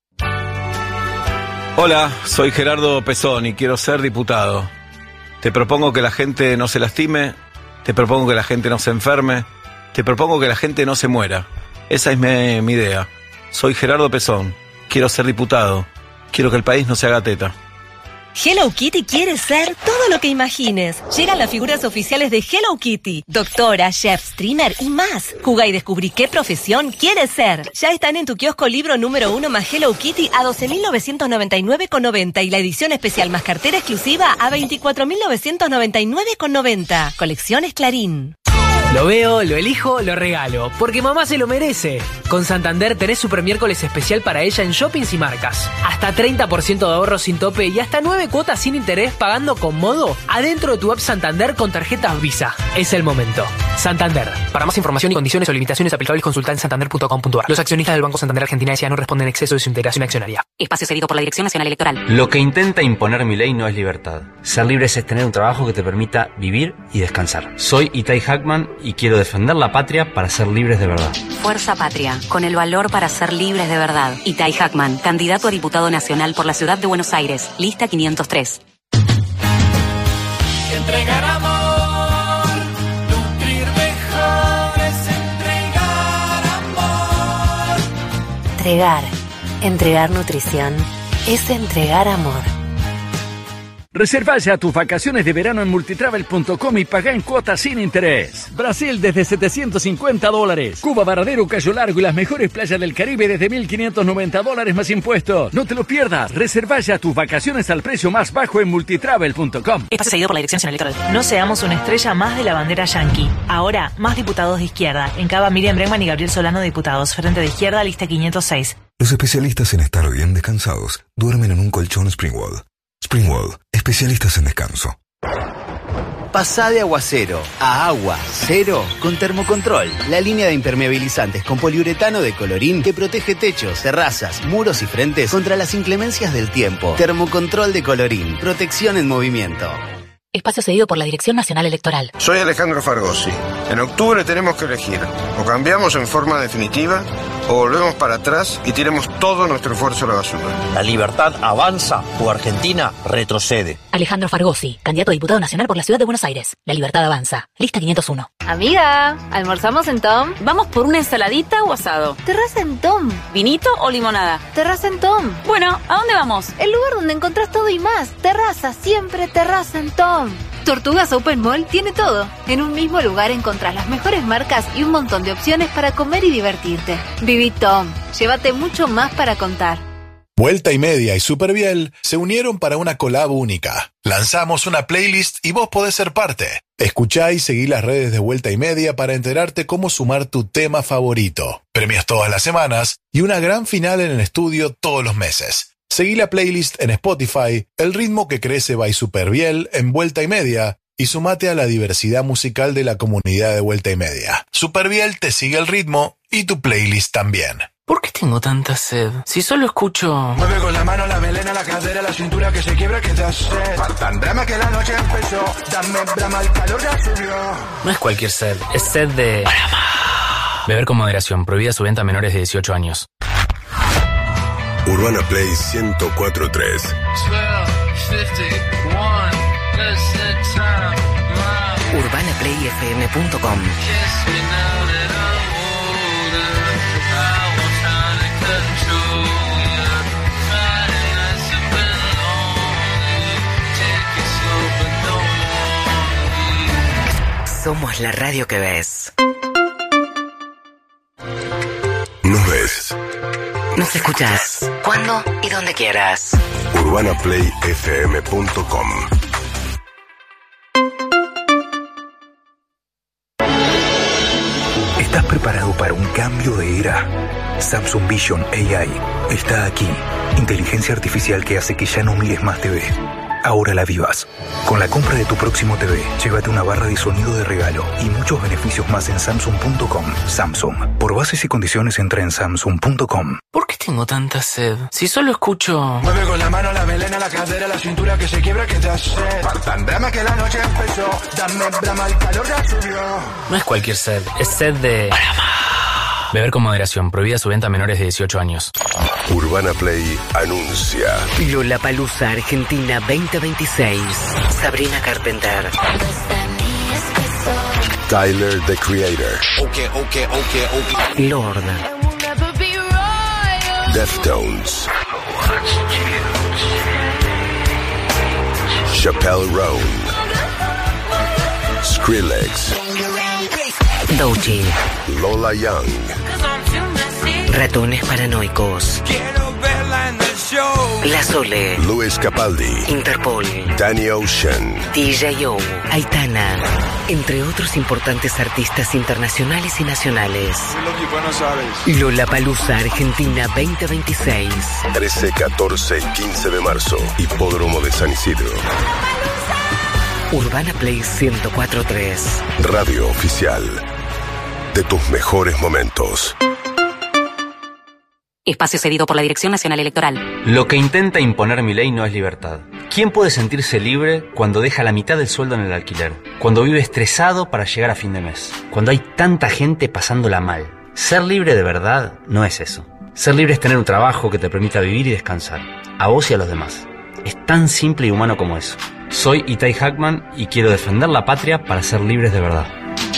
Hola, soy Gerardo Pezón y quiero ser diputado. Te propongo que la gente no se lastime, te propongo que la gente no se enferme, te propongo que la gente no se muera. Esa es mi, mi idea. Soy Gerardo Pezón, quiero ser diputado, quiero que el país no se haga teta. Hello Kitty quiere ser todo lo que imagines. Llegan las figuras oficiales de Hello Kitty. Doctora, chef, streamer y más. Juga y descubrí qué profesión quieres ser. Ya están en tu kiosco libro número uno más Hello Kitty a doce mil novecientos noventa y nueve con noventa y la edición especial más cartera exclusiva a veinticuatro mil novecientos noventa y nueve con noventa. Colecciones Clarín. Lo veo, lo elijo, lo regalo, porque mamá se lo merece. Con Santander tenés Super Miércoles especial para ella en shoppings y marcas. Hasta treinta por ciento de ahorro sin tope y hasta nueve cuotas sin interés pagando con modo adentro de tu app Santander con tarjetas Visa. Es el momento. Santander. Para más información y condiciones o limitaciones aplicables consulta en santander punto com punto a r. Los accionistas del Banco Santander Argentina S A no responden en exceso de su integración accionaria. Espacio cedido por la Dirección Nacional Electoral. Lo que intenta imponer mi ley no es libertad. Ser libre es tener un trabajo que te permita vivir y descansar. Soy Itai Hackman y quiero defender la patria para ser libres de verdad. Fuerza Patria, con el valor para ser libres de verdad. Itai Hackman, candidato a diputado nacional por la ciudad de Buenos Aires, lista quinientos tres. Entregar amor. Nutrir mejor es entregar amor. Entregar. Entregar nutrición es entregar amor. Reserva ya tus vacaciones de verano en multitravel punto com y paga en cuotas sin interés. Brasil desde setecientos cincuenta dólares. Cuba, Varadero, Cayo Largo y las mejores playas del Caribe desde mil quinientos noventa dólares más impuestos. No te lo pierdas. Reserva ya tus vacaciones al precio más bajo en multitravel punto com. Espacio seguido por la Dirección Nacional Electoral. No seamos una estrella más de la bandera yanqui. Ahora, más diputados de izquierda. En Cava, Miriam Bregman y Gabriel Solano, diputados. Frente de Izquierda, lista quinientos seis. Los especialistas en estar bien descansados duermen en un colchón Springwall. Springwall, especialistas en descanso. Pasá de aguacero a agua cero con Termocontrol, la línea de impermeabilizantes con poliuretano de Colorín que protege techos, terrazas, muros y frentes contra las inclemencias del tiempo. Termocontrol de Colorín, protección en movimiento. Espacio cedido por la Dirección Nacional Electoral. Soy Alejandro Fargosi. En octubre tenemos que elegir. O cambiamos en forma definitiva, o volvemos para atrás y tiremos todo nuestro esfuerzo a la basura. La libertad avanza o Argentina retrocede. Alejandro Fargosi, candidato a diputado nacional por la ciudad de Buenos Aires. La libertad avanza. Lista quinientos uno. Amiga, ¿almorzamos en Tom? ¿Vamos por una ensaladita o asado? Terraza en Tom. ¿Vinito o limonada? Terraza en Tom. Bueno, ¿a dónde vamos? El lugar donde encontrás todo y más. Terraza, siempre terraza en Tom. Tortugas Open Mall tiene todo. En un mismo lugar encontrás las mejores marcas y un montón de opciones para comer y divertirte. Viví Tom. Llévate mucho más para contar. Vuelta y Media y Superbiel se unieron para una collab única. Lanzamos una playlist y vos podés ser parte. Escuchá y seguí las redes de Vuelta y Media para enterarte cómo sumar tu tema favorito. Premios todas las semanas y una gran final en el estudio todos los meses. Seguí la playlist en Spotify, El ritmo que crece by Superbiel en Vuelta y Media y sumate a la diversidad musical de la comunidad de Vuelta y Media. Superbiel te sigue el ritmo y tu playlist también. ¿Por qué tengo tanta sed? Si solo escucho... Mueve con la mano, la melena, la cadera, la cintura que se quiebra, que da sed. Tan brama que la noche empezó. Dame brama, el calor ya subió. No es cualquier sed, es sed de... Beber con moderación, prohibida su venta a menores de dieciocho años. Urbana Play ciento cuatro punto tres. urbana play f m punto com. Somos la radio que ves. Nos ves. Nos escuchas cuando y donde quieras. urbana play f m punto com. ¿Estás preparado para un cambio de era? Samsung Vision A I está aquí. Inteligencia artificial que hace que ya no mires más T V. Ahora la vivas. Con la compra de tu próximo T V, llévate una barra de sonido de regalo y muchos beneficios más en samsung punto com. Samsung. Por bases y condiciones entra en samsung punto com. ¿Por qué tengo tanta sed? Si solo escucho... Mueve con la mano, la melena, la cadera, la cintura que se quiebra, que te hace sed. Tan drama que la noche empezó. Dame drama, el calor ya subió. No es cualquier sed, es sed de... Beber con moderación. Prohibida su venta a menores de dieciocho años. Urbana Play anuncia. Lollapalooza Argentina veinte veintiséis. Sabrina Carpenter. Tyler, the Creator. Okay, okay, okay, okay. Lord. Deftones. Chappelle Roan. Skrillex. Doechii. Lola Young. Ratones Paranoicos. La Sole. Luis Capaldi. Interpol. Danny Ocean. D J O. Aitana. Entre otros importantes artistas internacionales y nacionales. Lollapalooza Argentina veinte veintiséis. trece, catorce y quince de marzo. Hipódromo de San Isidro. Urbana Play ciento cuatro punto tres. Radio oficial de tus mejores momentos. Espacio cedido por la Dirección Nacional Electoral. Lo que intenta imponer Milei no es libertad. ¿Quién puede sentirse libre cuando deja la mitad del sueldo en el alquiler? Cuando vive estresado para llegar a fin de mes. Cuando hay tanta gente pasándola mal. Ser libre de verdad no es eso. Ser libre es tener un trabajo que te permita vivir y descansar. A vos y a los demás. Es tan simple y humano como eso. Soy Itai Hackman y quiero defender la patria para ser libres de verdad.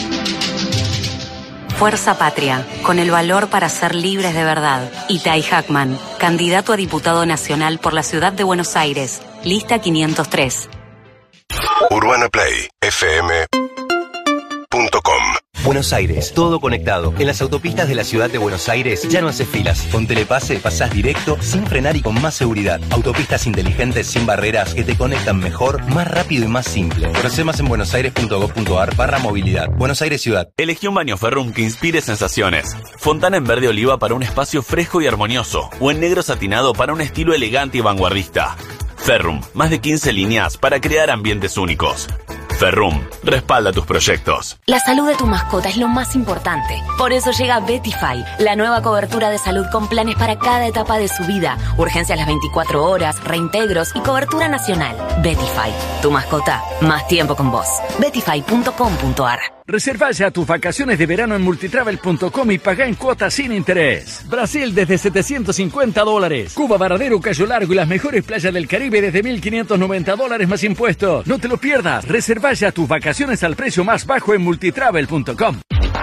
Fuerza Patria, con el valor para ser libres de verdad. Itai Hackman, candidato a diputado nacional por la ciudad de Buenos Aires, lista quinientos tres. Urbana Play F M punto com. Buenos Aires, todo conectado. En las autopistas de la ciudad de Buenos Aires ya no haces filas. Con Telepase pasás directo, sin frenar y con más seguridad. Autopistas inteligentes sin barreras que te conectan mejor, más rápido y más simple. Conoce más en buenosaires.gov.ar barra movilidad. Buenos Aires Ciudad. Elegí un baño Ferrum que inspire sensaciones. Fontana en verde oliva para un espacio fresco y armonioso. O en negro satinado para un estilo elegante y vanguardista. Ferrum, más de quince líneas para crear ambientes únicos. Ferrum, respalda tus proyectos. La salud de tu mascota es lo más importante. Por eso llega Betify, la nueva cobertura de salud con planes para cada etapa de su vida. Urgencias las veinticuatro horas, reintegros y cobertura nacional. Betify, tu mascota, más tiempo con vos. betify punto com punto ar. Reserva ya tus vacaciones de verano en multitravel punto com y paga en cuotas sin interés. Brasil desde setecientos cincuenta dólares. Cuba, Varadero, Cayo Largo y las mejores playas del Caribe desde mil quinientos noventa dólares más impuestos. No te lo pierdas. Reserva ya tus vacaciones al precio más bajo en multitravel punto com.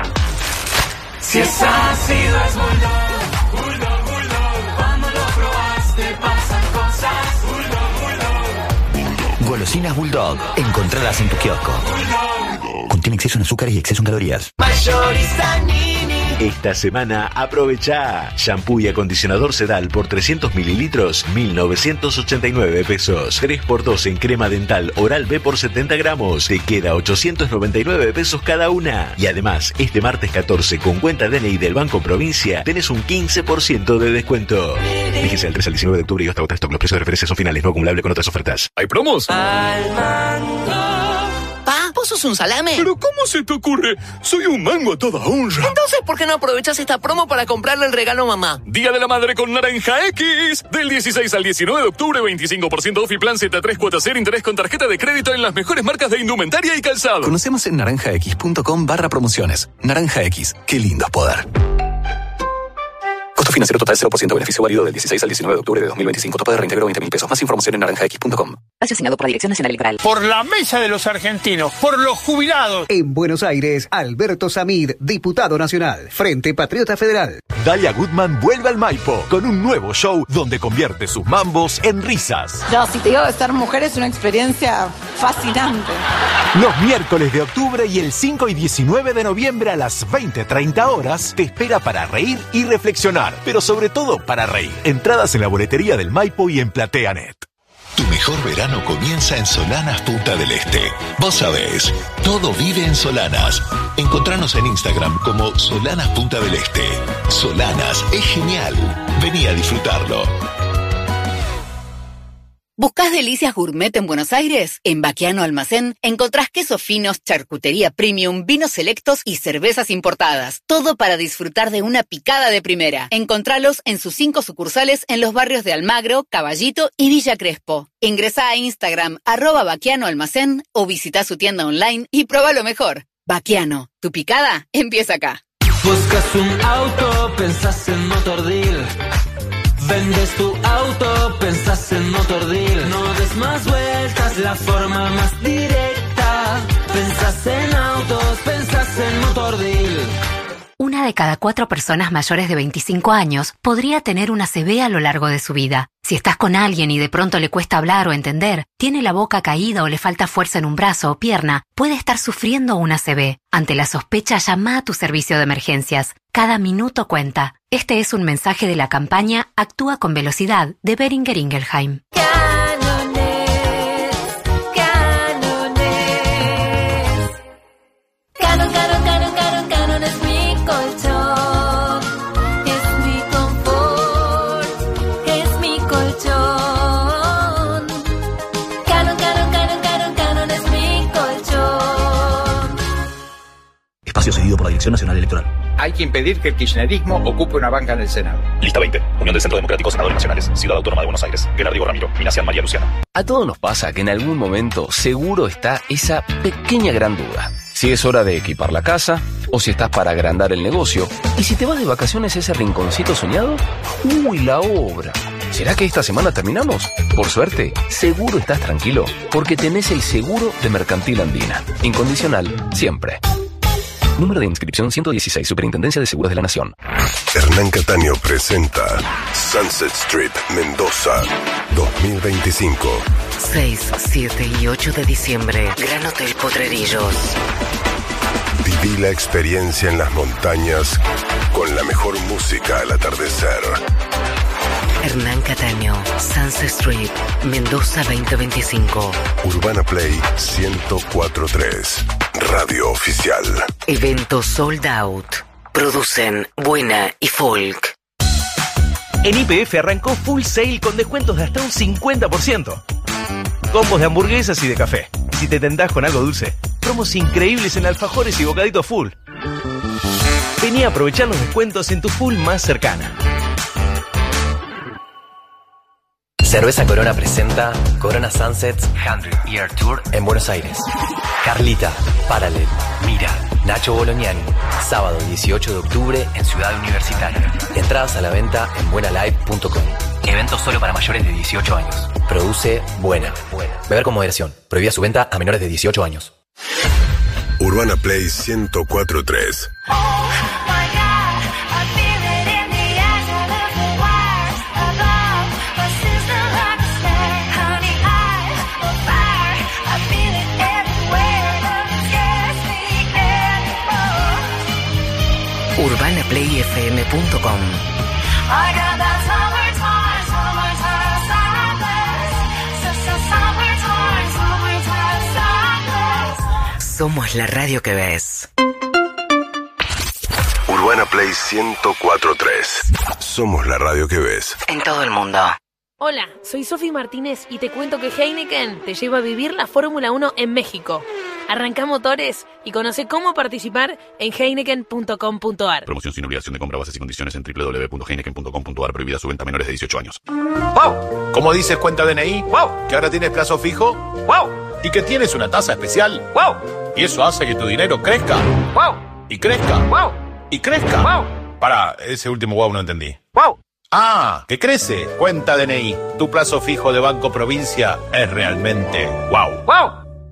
Si es ácido es Bulldog, Bulldog, Bulldog. Cuando lo probaste pasan cosas. Bulldog, Bulldog. Golosinas Bulldog. Encontradas en tu kiosco. Contiene exceso en azúcares y exceso en calorías. Mayorista Nini. Esta semana aprovecha shampoo y acondicionador Sedal por trescientos mililitros, mil novecientos ochenta y nueve pesos. tres por dos en crema dental Oral B por setenta gramos. Te queda ochocientos noventa y nueve pesos cada una. Y además, este martes catorce con cuenta D N I del Banco Provincia tenés un quince por ciento de descuento. Fíjese del tres al diecinueve de octubre y hasta agotar stock. Los precios de referencia son finales, no acumulables con otras ofertas. ¿Hay promos? Al mango. Pa, ¿vos sos un salame? ¿Pero cómo se te ocurre? Soy un mango a toda honra. Entonces, ¿por qué no aprovechas esta promo para comprarle el regalo a mamá? Día de la Madre con Naranja X. Del dieciséis al diecinueve de octubre, veinticinco por ciento off y plan Z tres cuotas cero interés con tarjeta de crédito en las mejores marcas de indumentaria y calzado. Conocemos en naranjax.com barra promociones. Naranja X. Qué lindo es poder. Costo financiero total cero por ciento. Beneficio válido del dieciséis al diecinueve de octubre de dos mil veinticinco. Topa de reintegro veinte mil pesos. Más información en naranjax punto com. Asignado por la Dirección Nacional Electoral. Por la mesa de los argentinos, por los jubilados. En Buenos Aires, Alberto Samid, diputado nacional, Frente Patriota Federal. Dalia Goodman vuelve al Maipo con un nuevo show donde convierte sus mambos en risas. No, si te digo que ser mujer es una experiencia fascinante. Los miércoles de octubre y el cinco y diecinueve de noviembre a las veinte treinta horas te espera para reír y reflexionar, pero sobre todo para reír. Entradas en la boletería del Maipo y en PlateaNet. Tu mejor verano comienza en Solanas Punta del Este. Vos sabés, todo vive en Solanas. Encontranos en Instagram como Solanas Punta del Este. Solanas es genial. Vení a disfrutarlo. ¿Buscás delicias gourmet en Buenos Aires? En Baquiano Almacén encontrás quesos finos, charcutería premium, vinos selectos y cervezas importadas. Todo para disfrutar de una picada de primera. Encontralos en sus cinco sucursales en los barrios de Almagro, Caballito y Villa Crespo. Ingresá a Instagram, arroba Baquiano Almacén, o visita su tienda online y prueba lo mejor. Baquiano, tu picada empieza acá. Buscas un auto, pensás en Motordeal. Vendes tu auto, pensás en Motordeal. No des más vueltas, la forma más directa. Pensás en autos, pensás en Motordeal. Una de cada cuatro personas mayores de veinticinco años podría tener una C V a lo largo de su vida. Si estás con alguien y de pronto le cuesta hablar o entender, tiene la boca caída o le falta fuerza en un brazo o pierna, puede estar sufriendo una C V. Ante la sospecha, llama a tu servicio de emergencias. Cada minuto cuenta. Este es un mensaje de la campaña Actúa con Velocidad de Boehringer Ingelheim. Canon, Canon, Canon, Canon, Canon es mi colchón, es mi confort, es mi colchón. Canon, Canon, Canon, Canon, Canon es mi colchón. Espacio cedido por la Dirección Nacional Electoral. Hay que impedir que el kirchnerismo ocupe una banca en el Senado. Lista veinte. Unión del Centro Democrático Senadores Nacionales. Ciudad Autónoma de Buenos Aires. Genardigo Ramiro. Minacian María Luciana. A todos nos pasa que en algún momento seguro está esa pequeña gran duda. Si es hora de equipar la casa, o si estás para agrandar el negocio, y si te vas de vacaciones a ese rinconcito soñado, ¡uy, la obra! ¿Será que esta semana terminamos? Por suerte, seguro estás tranquilo, porque tenés el seguro de Mercantil Andina. Incondicional, siempre. Número de inscripción ciento dieciséis, Superintendencia de Seguros de la Nación. Hernán Cataño presenta Sunset Strip Mendoza dos mil veinticinco. seis, siete y ocho de diciembre, Gran Hotel Potrerillos. Viví la experiencia en las montañas con la mejor música al atardecer. Hernán Cataño, Sunset Strip, Mendoza veinte veinticinco. Urbana Play ciento cuatro punto tres. Radio oficial. Evento sold out. Producen Buena y Folk. En Y P F arrancó Full Sale con descuentos de hasta un cincuenta por ciento. Combos de hamburguesas y de café. Y si te tentás con algo dulce, promos increíbles en alfajores y bocaditos Full. Vení a aprovechar los descuentos en tu Full más cercana. Cerveza Corona presenta Corona Sunsets cien Year Tour en Buenos Aires. Carlita, Paralel, Mira, Nacho Bolognani. Sábado dieciocho de octubre en Ciudad Universitaria. Entradas a la venta en buena live punto com. Evento solo para mayores de dieciocho años. Produce Buena. Beber con moderación. Prohibida su venta a menores de dieciocho años. Urbana Play ciento cuatro punto tres. urbana play f m punto com. Somos la radio que ves. Urbana Play ciento cuatro punto tres. Somos la radio que ves. En todo el mundo. Hola, soy Sofi Martínez y te cuento que Heineken te lleva a vivir la Fórmula uno en México. Arranca motores y conoce cómo participar en heineken punto com punto a r. Promoción sin obligación de compra, bases y condiciones en doble u doble u doble u punto heineken punto com punto a r. Prohibida su venta a menores de dieciocho años. ¡Wow! ¿Cómo dices cuenta D N I? ¡Wow! ¿Que ahora tienes plazo fijo? ¡Wow! ¿Y que tienes una tasa especial? ¡Wow! Y eso hace que tu dinero crezca. ¡Wow! Y crezca. ¡Wow! Y crezca. ¡Wow! Pará, ese último wow no entendí. ¡Wow! Ah, que crece. Cuenta D N I. Tu plazo fijo de Banco Provincia es realmente wow. ¡Wow!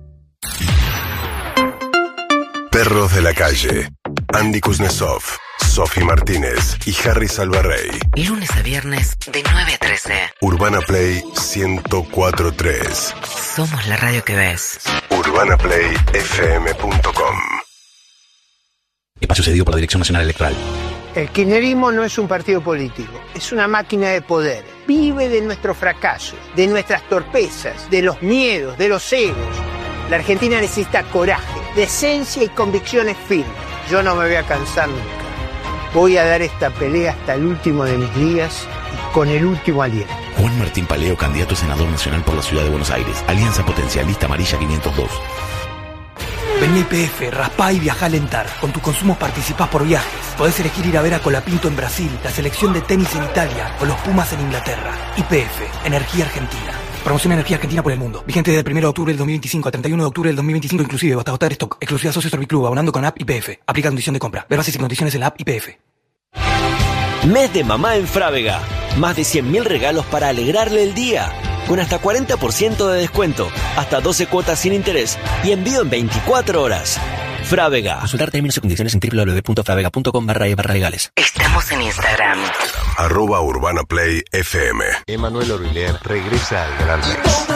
Perros de la calle. Andy Kuznetsov, Sofi Martínez y Harry Salvarrey. Lunes a viernes de nueve a trece. Urbana Play ciento cuatro punto tres. Somos la radio que ves. urbana play f m punto com. Espacio cedido por la Dirección Nacional Electoral. El kirchnerismo no es un partido político, es una máquina de poder. Vive de nuestros fracasos, de nuestras torpezas, de los miedos, de los egos. La Argentina necesita coraje, decencia y convicciones firmes. Yo no me voy a cansar nunca. Voy a dar esta pelea hasta el último de mis días y con el último aliento. Juan Martín Paleo, candidato a senador nacional por la Ciudad de Buenos Aires. Alianza Potencialista Amarilla quinientos dos. Vení a I P F, raspá y viajá a Lentar. Con tus consumos participás por viajes. Podés elegir ir a ver a Colapinto en Brasil, la selección de tenis en Italia o los Pumas en Inglaterra. I P F, Energía Argentina. Promoción Energía Argentina por el mundo. Vigente desde el primero de octubre del dos mil veinticinco al treinta y uno de octubre del dos mil veinticinco inclusive. Hasta agotar stock. Exclusiva Socio Serviclub, abonando con app I P F. Aplica condición de compra. Ver bases y condiciones en la app I P F. Mes de mamá en Frávega. Más de cien mil regalos para alegrarle el día. Con hasta cuarenta por ciento de descuento. Hasta doce cuotas sin interés. Y envío en veinticuatro horas. Frávega. Consultar términos y condiciones en doble u doble u doble u punto fravega punto com barra e barra legales. Estamos en Instagram. Arroba Urbana Play F M. Emanuel Orbilier regresa al Gran Rex.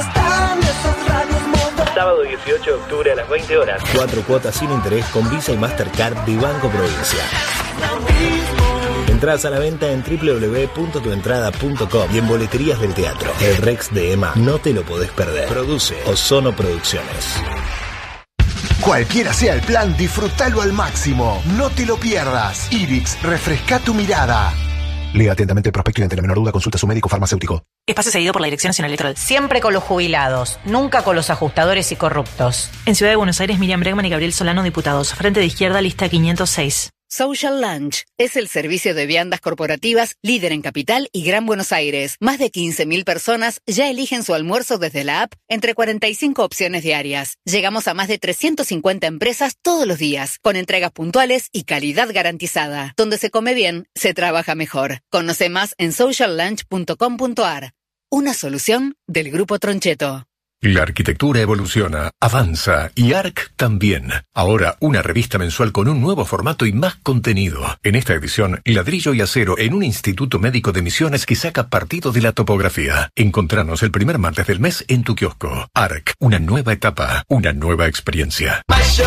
Sábado dieciocho de octubre a las veinte horas. Cuatro cuotas sin interés con Visa y Mastercard de Banco Provincia. Entradas a la venta en doble u doble u doble u punto tu entrada punto com y en boleterías del teatro. El Rex de Ema, no te lo podés perder. Produce Ozono Producciones. Cualquiera sea el plan, disfrútalo al máximo. No te lo pierdas. Irix, refresca tu mirada. Lea atentamente el prospecto y ante la menor duda consulta a su médico farmacéutico. Espacio seguido por la Dirección Nacional Electoral. Siempre con los jubilados, nunca con los ajustadores y corruptos. En Ciudad de Buenos Aires, Miriam Bregman y Gabriel Solano, diputados. Frente de Izquierda, lista quinientos seis. Social Lunch es el servicio de viandas corporativas líder en Capital y Gran Buenos Aires. Más de quince mil personas ya eligen su almuerzo desde la app entre cuarenta y cinco opciones diarias. Llegamos a más de trescientas cincuenta empresas todos los días, con entregas puntuales y calidad garantizada. Donde se come bien, se trabaja mejor. Conoce más en social lunch punto com punto a r. Una solución del Grupo Troncheto. La arquitectura evoluciona, avanza y A R C también. Ahora una revista mensual con un nuevo formato y más contenido. En esta edición, ladrillo y acero en un instituto médico de Misiones que saca partido de la topografía. Encontranos el primer martes del mes en tu kiosco. A R C, una nueva etapa, una nueva experiencia.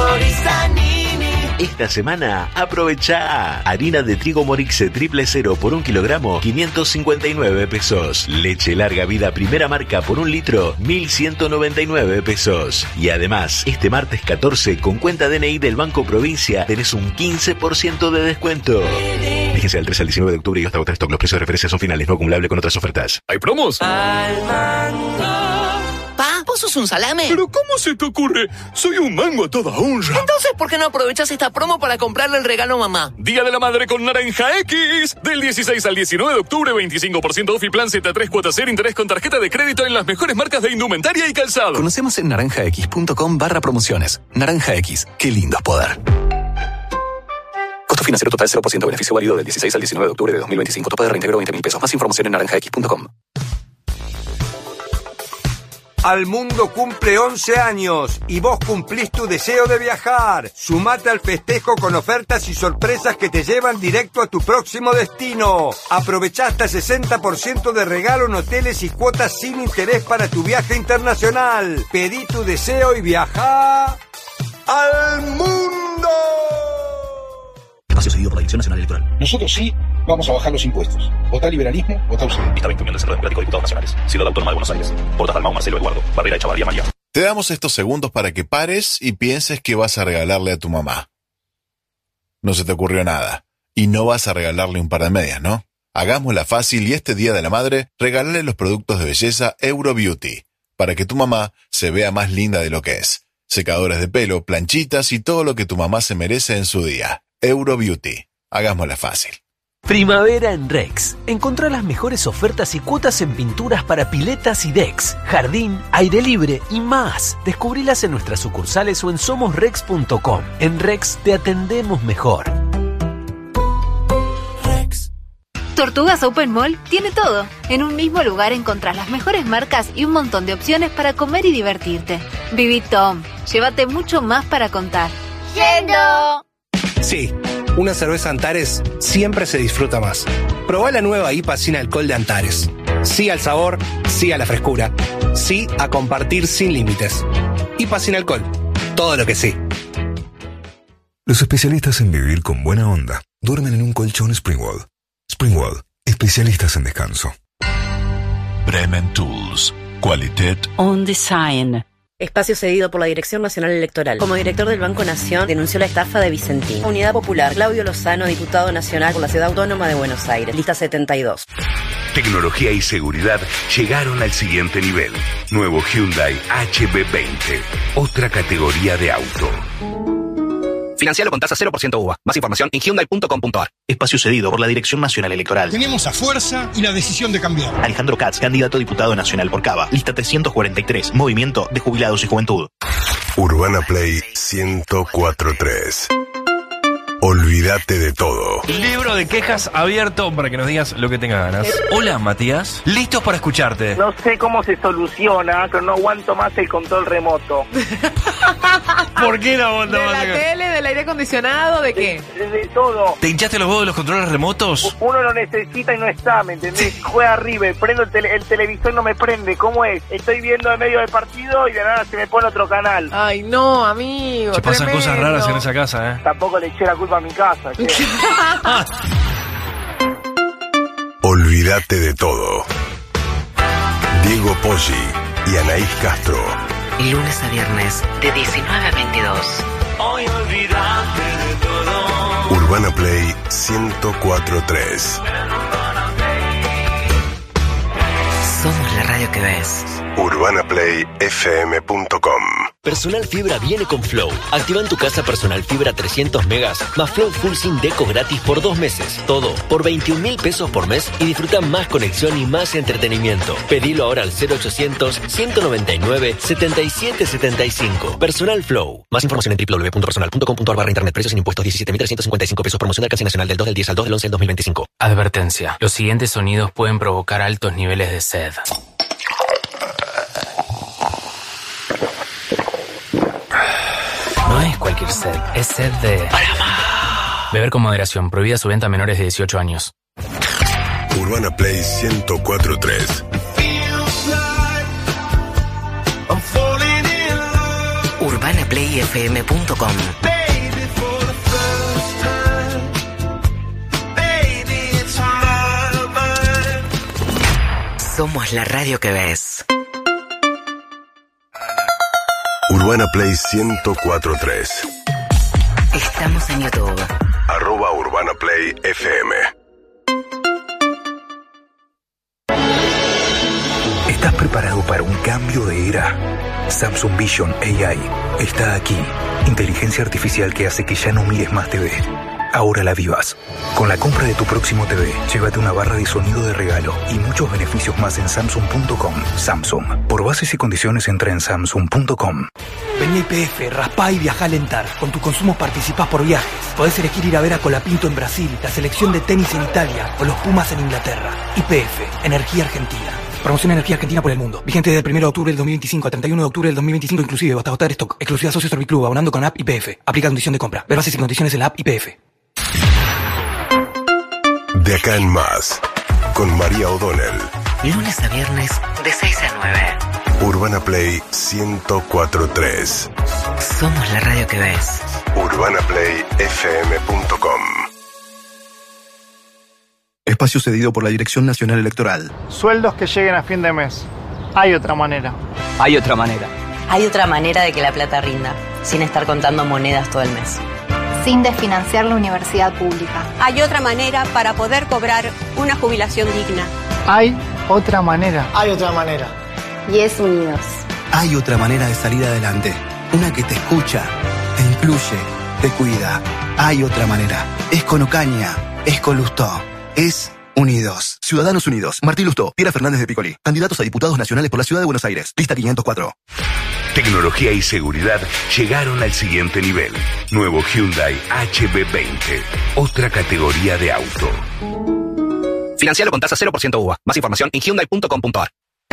Esta semana, aprovecha harina de trigo Morixe triple cero por un kilogramo, quinientos cincuenta y nueve pesos. Leche larga vida primera marca por un litro, mil ciento noventa y nueve pesos. Y además, este martes catorce, con cuenta D N I del Banco Provincia, tenés un quince por ciento de descuento. Fíjense del tres al diecinueve de octubre y hasta agotar stock. Los precios de referencia son finales, no acumulables con otras ofertas. ¿Hay promos? Pa, ¿vos sos un salame? ¿Pero cómo se te ocurre? Soy un mango a toda honra. Entonces, ¿por qué no aprovechas esta promo para comprarle el regalo a mamá? Día de la Madre con Naranja X. Del dieciséis al diecinueve de octubre, veinticinco por ciento off y plan Z tres cuotas cero interés con tarjeta de crédito en las mejores marcas de indumentaria y calzado. Conocemos en naranjax punto com barra promociones. Naranja X, qué lindo es poder. Costo financiero total cero por ciento. Beneficio válido del dieciséis al diecinueve de octubre de dos mil veinticinco. Tope de reintegro veinte mil pesos. Más información en naranjax punto com. Al mundo cumple once años y vos cumplís tu deseo de viajar. Sumate al festejo con ofertas y sorpresas que te llevan directo a tu próximo destino. Aprovechá hasta sesenta por ciento de regalo en hoteles y cuotas sin interés para tu viaje internacional. Pedí tu deseo y viajá al mundo. Espacio seguido por la Dirección Nacional Electoral. Nosotros sí vamos a bajar los impuestos. Votá liberalismo, votá U C D. Lista veinte Unión del Centro Democrático de Diputados Nacionales. Ciudad Autónoma de Buenos Aires. Portas Dalmau, Marcelo Eduardo. Barrera Echavarría María. Te damos estos segundos para que pares y pienses que vas a regalarle a tu mamá. No se te ocurrió nada. Y no vas a regalarle un par de medias, ¿no? Hagámosla fácil y este Día de la Madre, regálale los productos de belleza Euro Beauty, para que tu mamá se vea más linda de lo que es. Secadores de pelo, planchitas y todo lo que tu mamá se merece en su día. Euro Beauty. Hagámosla fácil. Primavera en Rex. Encontrá las mejores ofertas y cuotas en pinturas para piletas y decks, jardín, aire libre y más. Descubrilas en nuestras sucursales o en somos rex punto com. En Rex te atendemos mejor. Rex. Tortugas Open Mall tiene todo. En un mismo lugar encontrás las mejores marcas y un montón de opciones para comer y divertirte. Viví Tom, llévate mucho más para contar. ¡Yendo! Sí, una cerveza Antares siempre se disfruta más. Probá la nueva I P A sin alcohol de Antares. Sí al sabor, sí a la frescura. Sí a compartir sin límites. I P A sin alcohol. Todo lo que sí. Los especialistas en vivir con buena onda duermen en un colchón Springwall. Springwall, especialistas en descanso. Bremen Tools. Qualitet On Design. Espacio cedido por la Dirección Nacional Electoral. Como director del Banco Nación, denunció la estafa de Vicentín. Unidad Popular, Claudio Lozano, diputado nacional por la Ciudad Autónoma de Buenos Aires. Lista setenta y dos. Tecnología y seguridad llegaron al siguiente nivel. Nuevo Hyundai H B veinte. Otra categoría de auto. Financialo con tasa cero por ciento U V A. Más información en hyundai punto com punto a r. Espacio cedido por la Dirección Nacional Electoral. Tenemos a fuerza y la decisión de cambiar. Alejandro Katz, candidato a diputado nacional por Cava. Lista trescientos cuarenta y tres. Movimiento de Jubilados y Juventud. Urbana Play ciento cuatro punto tres. Olvídate de todo. Libro de quejas abierto para que nos digas lo que tengas ganas. Hola, Matías. Listos para escucharte. No sé cómo se soluciona, pero no aguanto más el control remoto. ¿Por qué no aguanto ¿De más? la el- tele, del aire acondicionado, de qué? De, de todo. ¿Te hinchaste los huevos de los controles remotos? Uno lo necesita y no está, ¿me entendés? Juega River, prendo el, tele, el televisor y no me prende. ¿Cómo es? Estoy viendo en medio del partido y de nada se me pone otro canal. Ay, no, amigo. Se pasan tremendo. cosas raras en esa casa, ¿eh? Tampoco le eché la culpa a mi casa, che. Olvídate de todo. Diego Poggi y Anaís Castro. Lunes a viernes, de diecinueve a veintidós. Hoy olvídate de todo. Urbana Play ciento cuatro punto tres. Somos la radio que ves. urbana play f m punto com. Personal Fibra viene con Flow. Activa en tu casa Personal Fibra trescientos megas más Flow Full Sin Deco gratis por dos meses. Todo por veintiún mil pesos por mes y disfruta más conexión y más entretenimiento. Pedilo ahora al cero ochocientos, ciento noventa y nueve, setenta y siete setenta y cinco. Personal Flow. Más información en w w w punto personal punto com punto a r barra internet. Precios sin impuestos diecisiete mil trescientos cincuenta y cinco pesos. Promoción de alcance nacional del dos del diez al dos del once del dos mil veinticinco. Advertencia. Los siguientes sonidos pueden provocar altos niveles de sed. No es cualquier sed, es sed de... Beber con moderación, prohibida su venta a menores de dieciocho años. Urbana Play ciento cuatro punto tres. urbana play f m punto com. Somos la radio que ves. Urbana Play ciento cuatro punto tres. Estamos en YouTube. Arroba Urbana Play F M. ¿Estás preparado para un cambio de era? Samsung Vision A I está aquí. Inteligencia artificial que hace que ya no mires más T V. Ahora la vivas. Con la compra de tu próximo T V, llévate una barra de sonido de regalo y muchos beneficios más en samsung punto com. Samsung. Por bases y condiciones entra en samsung punto com. Vení a I P F, raspá y viajá a alentar. Con tus consumos participás por viajes. Podés elegir ir a ver a Colapinto en Brasil, la selección de tenis en Italia o los Pumas en Inglaterra. I P F, Energía Argentina. Promoción Energía Argentina por el mundo. Vigente desde el primero de octubre del dos mil veinticinco al treinta y uno de octubre del dos mil veinticinco inclusive, hasta agotar stock. Exclusiva Socio Serviclub, abonando con app I P F. Aplica condición de compra. Ver bases y condiciones en la app I P F. De acá en más, con María O'Donnell. Lunes a viernes, de seis a nueve. Urbana Play ciento cuatro punto tres. Somos la radio que ves. urbana play f m punto com. Espacio cedido por la Dirección Nacional Electoral. Sueldos que lleguen a fin de mes. Hay otra manera. Hay otra manera. Hay otra manera de que la plata rinda, sin estar contando monedas todo el mes. Sin desfinanciar la universidad pública. Hay otra manera para poder cobrar una jubilación digna. Hay otra manera. Hay otra manera. Y es Unidos. Hay otra manera de salir adelante. Una que te escucha, te incluye, te cuida. Hay otra manera. Es con Ocaña, es con Lustó, es Unidos. Ciudadanos Unidos. Martín Lustó, Piera Fernández de Picolí. Candidatos a diputados nacionales por la Ciudad de Buenos Aires. Lista quinientos cuatro. Tecnología y seguridad llegaron al siguiente nivel. Nuevo Hyundai H B veinte. Otra categoría de auto. Financialo con tasa cero por ciento U V A. Más información en hyundai punto com punto a r.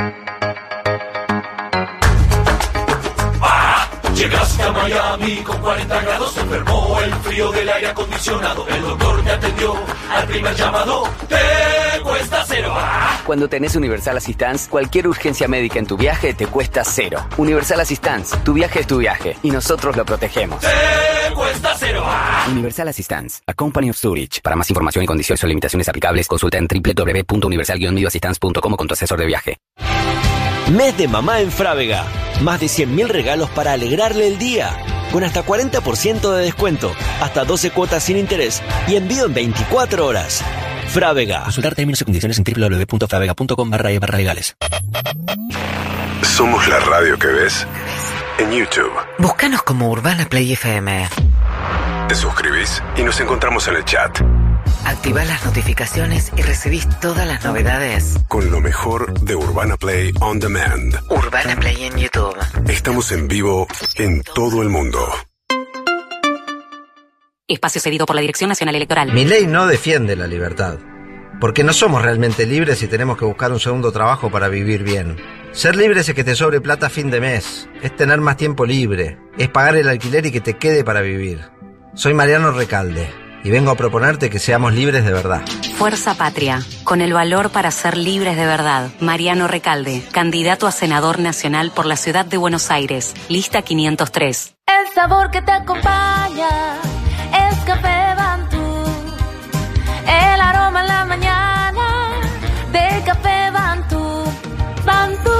Llegaste a Miami con cuarenta grados, se enfermó el frío del aire acondicionado. El doctor te atendió al primer llamado, te cuesta cero. Cuando tenés Universal Assistance, cualquier urgencia médica en tu viaje te cuesta cero. Universal Assistance, tu viaje es tu viaje y nosotros lo protegemos. Te cuesta cero. Universal Assistance, a company of Zurich. Para más información y condiciones o limitaciones aplicables, consulta en doble u doble u doble u punto universal guion assistance punto com con tu asesor de viaje. Mes de mamá en Frávega. Más de cien mil regalos para alegrarle el día. Con hasta cuarenta por ciento de descuento, hasta doce cuotas sin interés y envío en veinticuatro horas. Frávega. Consultar términos y condiciones en doble u doble u doble u punto frávega punto com barra e barra legales. Somos la radio que ves en YouTube. Búscanos como Urbana Play F M. Te suscribís y nos encontramos en el chat. Activá las notificaciones y recibís todas las novedades. Con lo mejor de Urbana Play On Demand. Urbana Play en YouTube. Estamos en vivo en todo el mundo. Espacio cedido por la Dirección Nacional Electoral. Mi ley no defiende la libertad, porque no somos realmente libres y tenemos que buscar un segundo trabajo para vivir bien. Ser libre es que te sobre plata a fin de mes, es tener más tiempo libre, es pagar el alquiler y que te quede para vivir. Soy Mariano Recalde y vengo a proponerte que seamos libres de verdad. Fuerza Patria, con el valor para ser libres de verdad. Mariano Recalde, candidato a senador nacional por la ciudad de Buenos Aires, lista quinientos tres. El sabor que te acompaña es Café Bantú. El aroma en la mañana de Café Bantú. Bantú.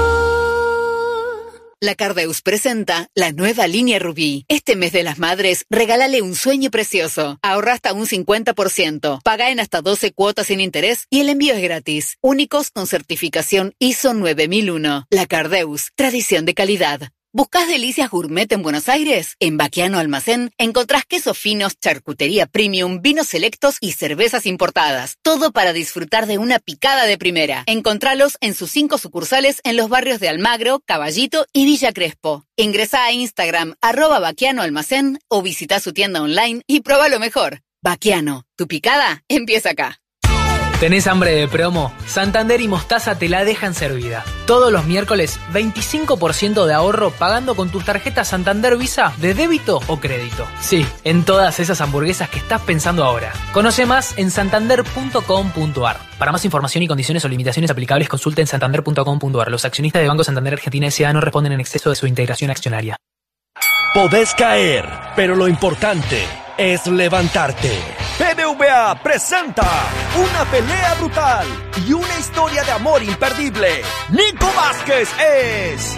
La Cardeus presenta la nueva línea Rubí. Este mes de las madres, regálale un sueño precioso. Ahorra hasta un cincuenta por ciento. Paga en hasta doce cuotas sin interés y el envío es gratis. Únicos con certificación I S O nueve mil uno. La Cardeus, tradición de calidad. ¿Buscás delicias gourmet en Buenos Aires? En Baquiano Almacén encontrás quesos finos, charcutería premium, vinos selectos y cervezas importadas. Todo para disfrutar de una picada de primera. Encontralos en sus cinco sucursales en los barrios de Almagro, Caballito y Villa Crespo. Ingresá a Instagram, arroba Baquiano Almacén o visita su tienda online y prueba lo mejor. Baquiano, tu picada empieza acá. ¿Tenés hambre de promo? Santander y Mostaza te la dejan servida. Todos los miércoles, veinticinco por ciento de ahorro pagando con tus tarjetas Santander Visa de débito o crédito. Sí, en todas esas hamburguesas que estás pensando ahora. Conoce más en santander punto com punto a r. Para más información y condiciones o limitaciones aplicables, consulta en santander punto com punto a r. Los accionistas de Banco Santander Argentina S A no responden en exceso de su integración accionaria. Podés caer, pero lo importante es levantarte. B B V A presenta una pelea brutal y una historia de amor imperdible. Nico Vázquez es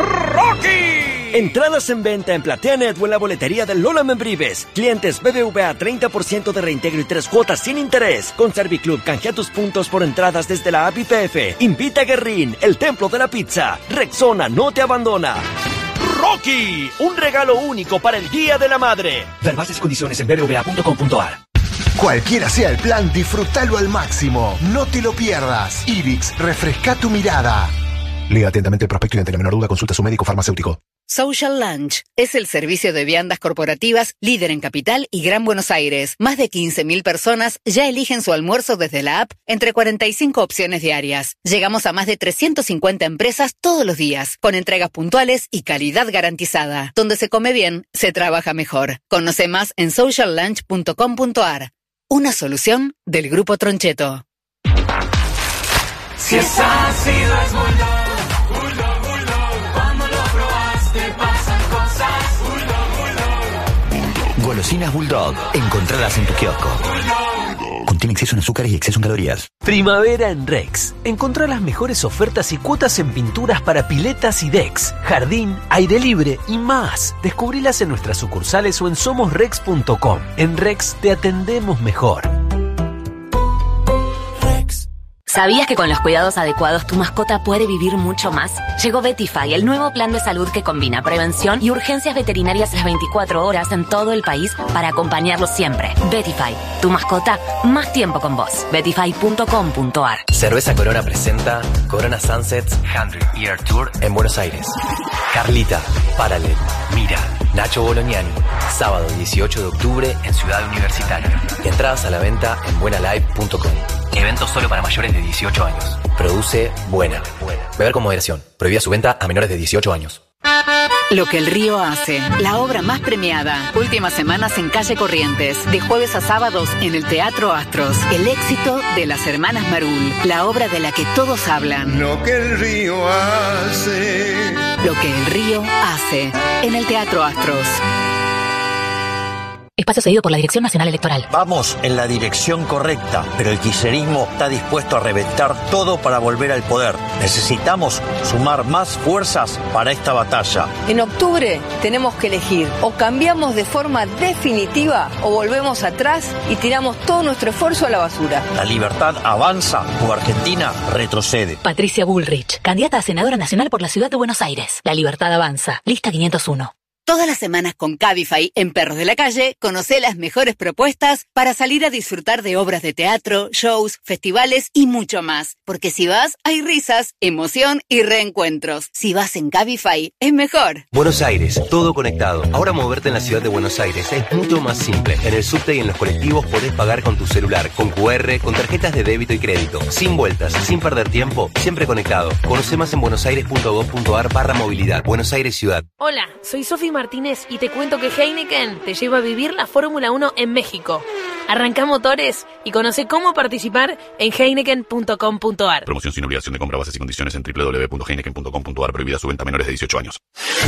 Rocky. Entradas en venta en PlateaNet o en la boletería de Lola Membrives. Clientes B B V A treinta por ciento de reintegro y tres cuotas sin interés. Con Serviclub canjea tus puntos por entradas desde la app I P F. Invita a Guerrín, el templo de la pizza. Rexona no te abandona. Rocky, un regalo único para el Día de la Madre. Ver bases y condiciones en b b v a punto com punto a r. Cualquiera sea el plan, disfrútalo al máximo. No te lo pierdas. Ibix, refresca tu mirada. Lea atentamente el prospecto y ante la menor duda consulta a su médico farmacéutico. Social Lunch es el servicio de viandas corporativas líder en Capital y Gran Buenos Aires. Más de quince mil personas ya eligen su almuerzo desde la app entre cuarenta y cinco opciones diarias. Llegamos a más de trescientas cincuenta empresas todos los días, con entregas puntuales y calidad garantizada. Donde se come bien, se trabaja mejor. Conoce más en social lunch punto com punto a r. Una solución del Grupo Troncheto. Si es ácido es Bulldog. Golosinas Bulldog. Encontradas en tu kiosco. Contiene exceso en azúcares y exceso en calorías. Primavera en Rex. Encontrá las mejores ofertas y cuotas en pinturas para piletas y decks, jardín, aire libre y más. Descubrilas en nuestras sucursales o en somos rex punto com. En Rex te atendemos mejor. ¿Sabías que con los cuidados adecuados tu mascota puede vivir mucho más? Llegó Vetify, el nuevo plan de salud que combina prevención y urgencias veterinarias las veinticuatro horas en todo el país para acompañarlos siempre. Vetify, tu mascota, más tiempo con vos. vetify punto com punto a r. Cerveza Corona presenta Corona Sunsets cien Year Tour en Buenos Aires. Carlita, Parallel, Mira, Nacho Bolognani, sábado dieciocho de octubre en Ciudad Universitaria. Entradas a la venta en buena live punto com. Evento solo para mayores de dieciocho años. Produce Buena. Beber con moderación. Prohibida su venta a menores de dieciocho años. Lo que el río hace, la obra más premiada. Últimas semanas en Calle Corrientes, de jueves a sábados en el Teatro Astros. El éxito de las hermanas Marul, la obra de la que todos hablan. Lo que el río hace. Lo que el río hace, en el Teatro Astros. Espacio cedido por la Dirección Nacional Electoral. Vamos en la dirección correcta, pero el kirchnerismo está dispuesto a reventar todo para volver al poder. Necesitamos sumar más fuerzas para esta batalla. En octubre tenemos que elegir: o cambiamos de forma definitiva o volvemos atrás y tiramos todo nuestro esfuerzo a la basura. La libertad avanza o Argentina retrocede. Patricia Bullrich, candidata a senadora nacional por la Ciudad de Buenos Aires. La libertad avanza. Lista quinientos uno. Todas las semanas con Cabify en Perros de la Calle, conoce las mejores propuestas para salir a disfrutar de obras de teatro, shows, festivales y mucho más. Porque si vas, hay risas, emoción y reencuentros. Si vas en Cabify, es mejor. Buenos Aires, todo conectado. Ahora moverte en la ciudad de Buenos Aires es mucho más simple. En el subte y en los colectivos podés pagar con tu celular, con cu erre, con tarjetas de débito y crédito. Sin vueltas, sin perder tiempo, siempre conectado. Conoce más en buenosaires punto gov punto ar barra movilidad. Buenos Aires Ciudad. Hola, soy Sofi Martínez y te cuento que Heineken te lleva a vivir la Fórmula uno en México. Arranca motores y conoce cómo participar en heineken punto com punto ar. Promoción sin obligación de compra, bases y condiciones en doble u doble u doble u punto heineken punto com punto ar. Prohibida su venta a menores de dieciocho años.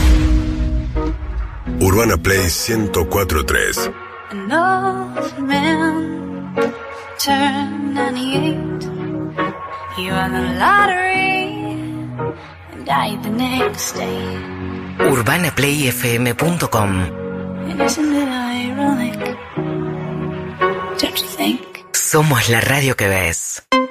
Urbana Play ciento cuatro punto tres. An old man turned ninety-eight. He won the lottery and died the next day. urbana play f m punto com. And isn't it ironic? Don't you think? Somos la radio que ves.